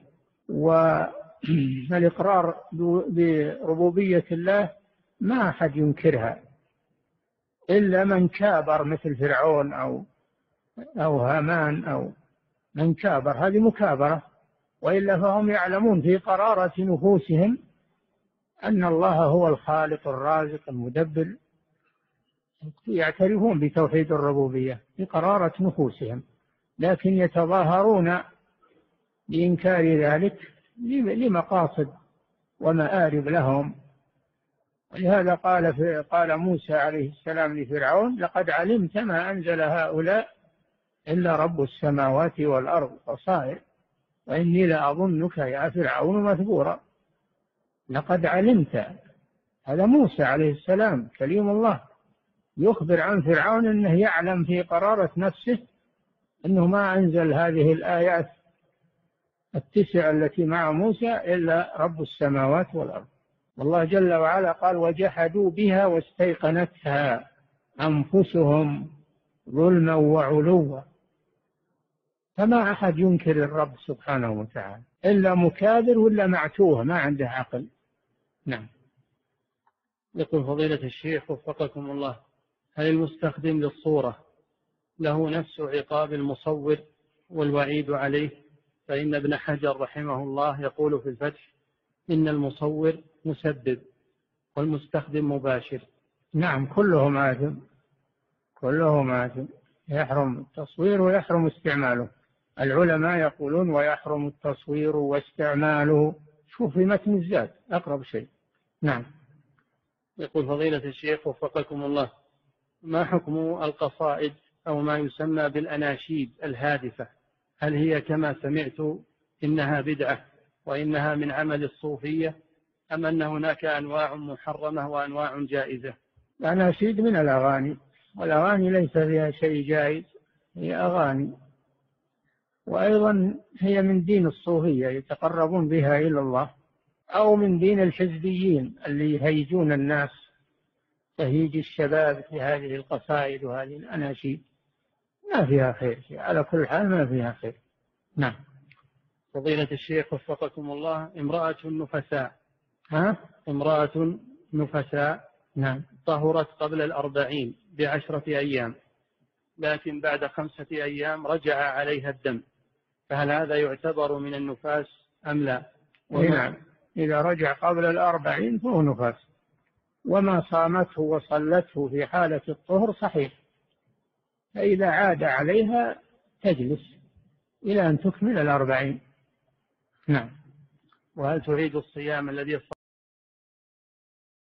والإقرار بربوبية الله ما أحد ينكرها إلا من كابر مثل فرعون أو أو هامان أو من كابر، هذه مكابرة، وإلا فهم يعلمون في قرارة نفوسهم أن الله هو الخالق الرازق المدبر، يعترفون بتوحيد الربوبية في قرارة نفوسهم، لكن يتظاهرون بإنكار ذلك لمقاصد ومآرب لهم. ولهذا قال في قال موسى عليه السلام لفرعون: لقد علمت ما أنزل هؤلاء إلا رب السماوات والأرض بصائر وإني لأظنك يا فرعون مثبورا. لقد علمت، هذا موسى عليه السلام كليم الله يخبر عن فرعون أنه يعلم في قرارة نفسه أنه ما أنزل هذه الآيات التسع التي مع موسى إلا رب السماوات والأرض. والله جل وعلا قال: وجحدوا بها واستيقنتها أنفسهم ظلما وعلوا. فما أحد ينكر الرب سبحانه وتعالى إلا مكابر ولا معتوه ما عنده عقل. نعم. يقول فضيلة الشيخ وفقكم الله: هل المستخدم للصورة له نفس عقاب المصور والوعيد عليه؟ فإن ابن حجر رحمه الله يقول في الفتح: إن المصور مسبب والمستخدم مباشر. نعم، كلهم آثم، كلهم آثم، يحرم التصوير ويحرم استعماله. العلماء يقولون: ويحرم التصوير واستعماله. شوف في متن الزاد أقرب شيء. نعم. يقول فضيلة الشيخ وفقكم الله، ما حكم القصائد أو ما يسمى بالأناشيد الهادفة؟ هل هي كما سمعت إنها بدعة وإنها من عمل الصوفية، أم أن هناك أنواع محرمة وأنواع جائزة؟ الأناشيد من الأغاني، والأغاني ليس فيها شيء جائز، هي أغاني، وأيضا هي من دين الصوفية يتقربون بها إلى الله، أو من دين الحزبيين اللي يهيجون الناس تهيج الشباب في هذه القصائد وهذه الأناشيد، ما فيها خير، على كل حال ما فيها خير. نعم. فضيلة الشيخ وفقكم الله، امرأة نفساء ها؟ امرأة نفساء نعم. طهرت قبل الأربعين بعشرة أيام، لكن بعد خمسة أيام رجع عليها الدم، فهل هذا يعتبر من النفاس أم لا؟ نعم، إذا رجع قبل الأربعين فهو نفاس، وما صامته وصلته في حالة الطهر صحيح، فإذا عاد عليها تجلس إلى أن تكمل الأربعين. نعم. وهل تعيد الصيام الذي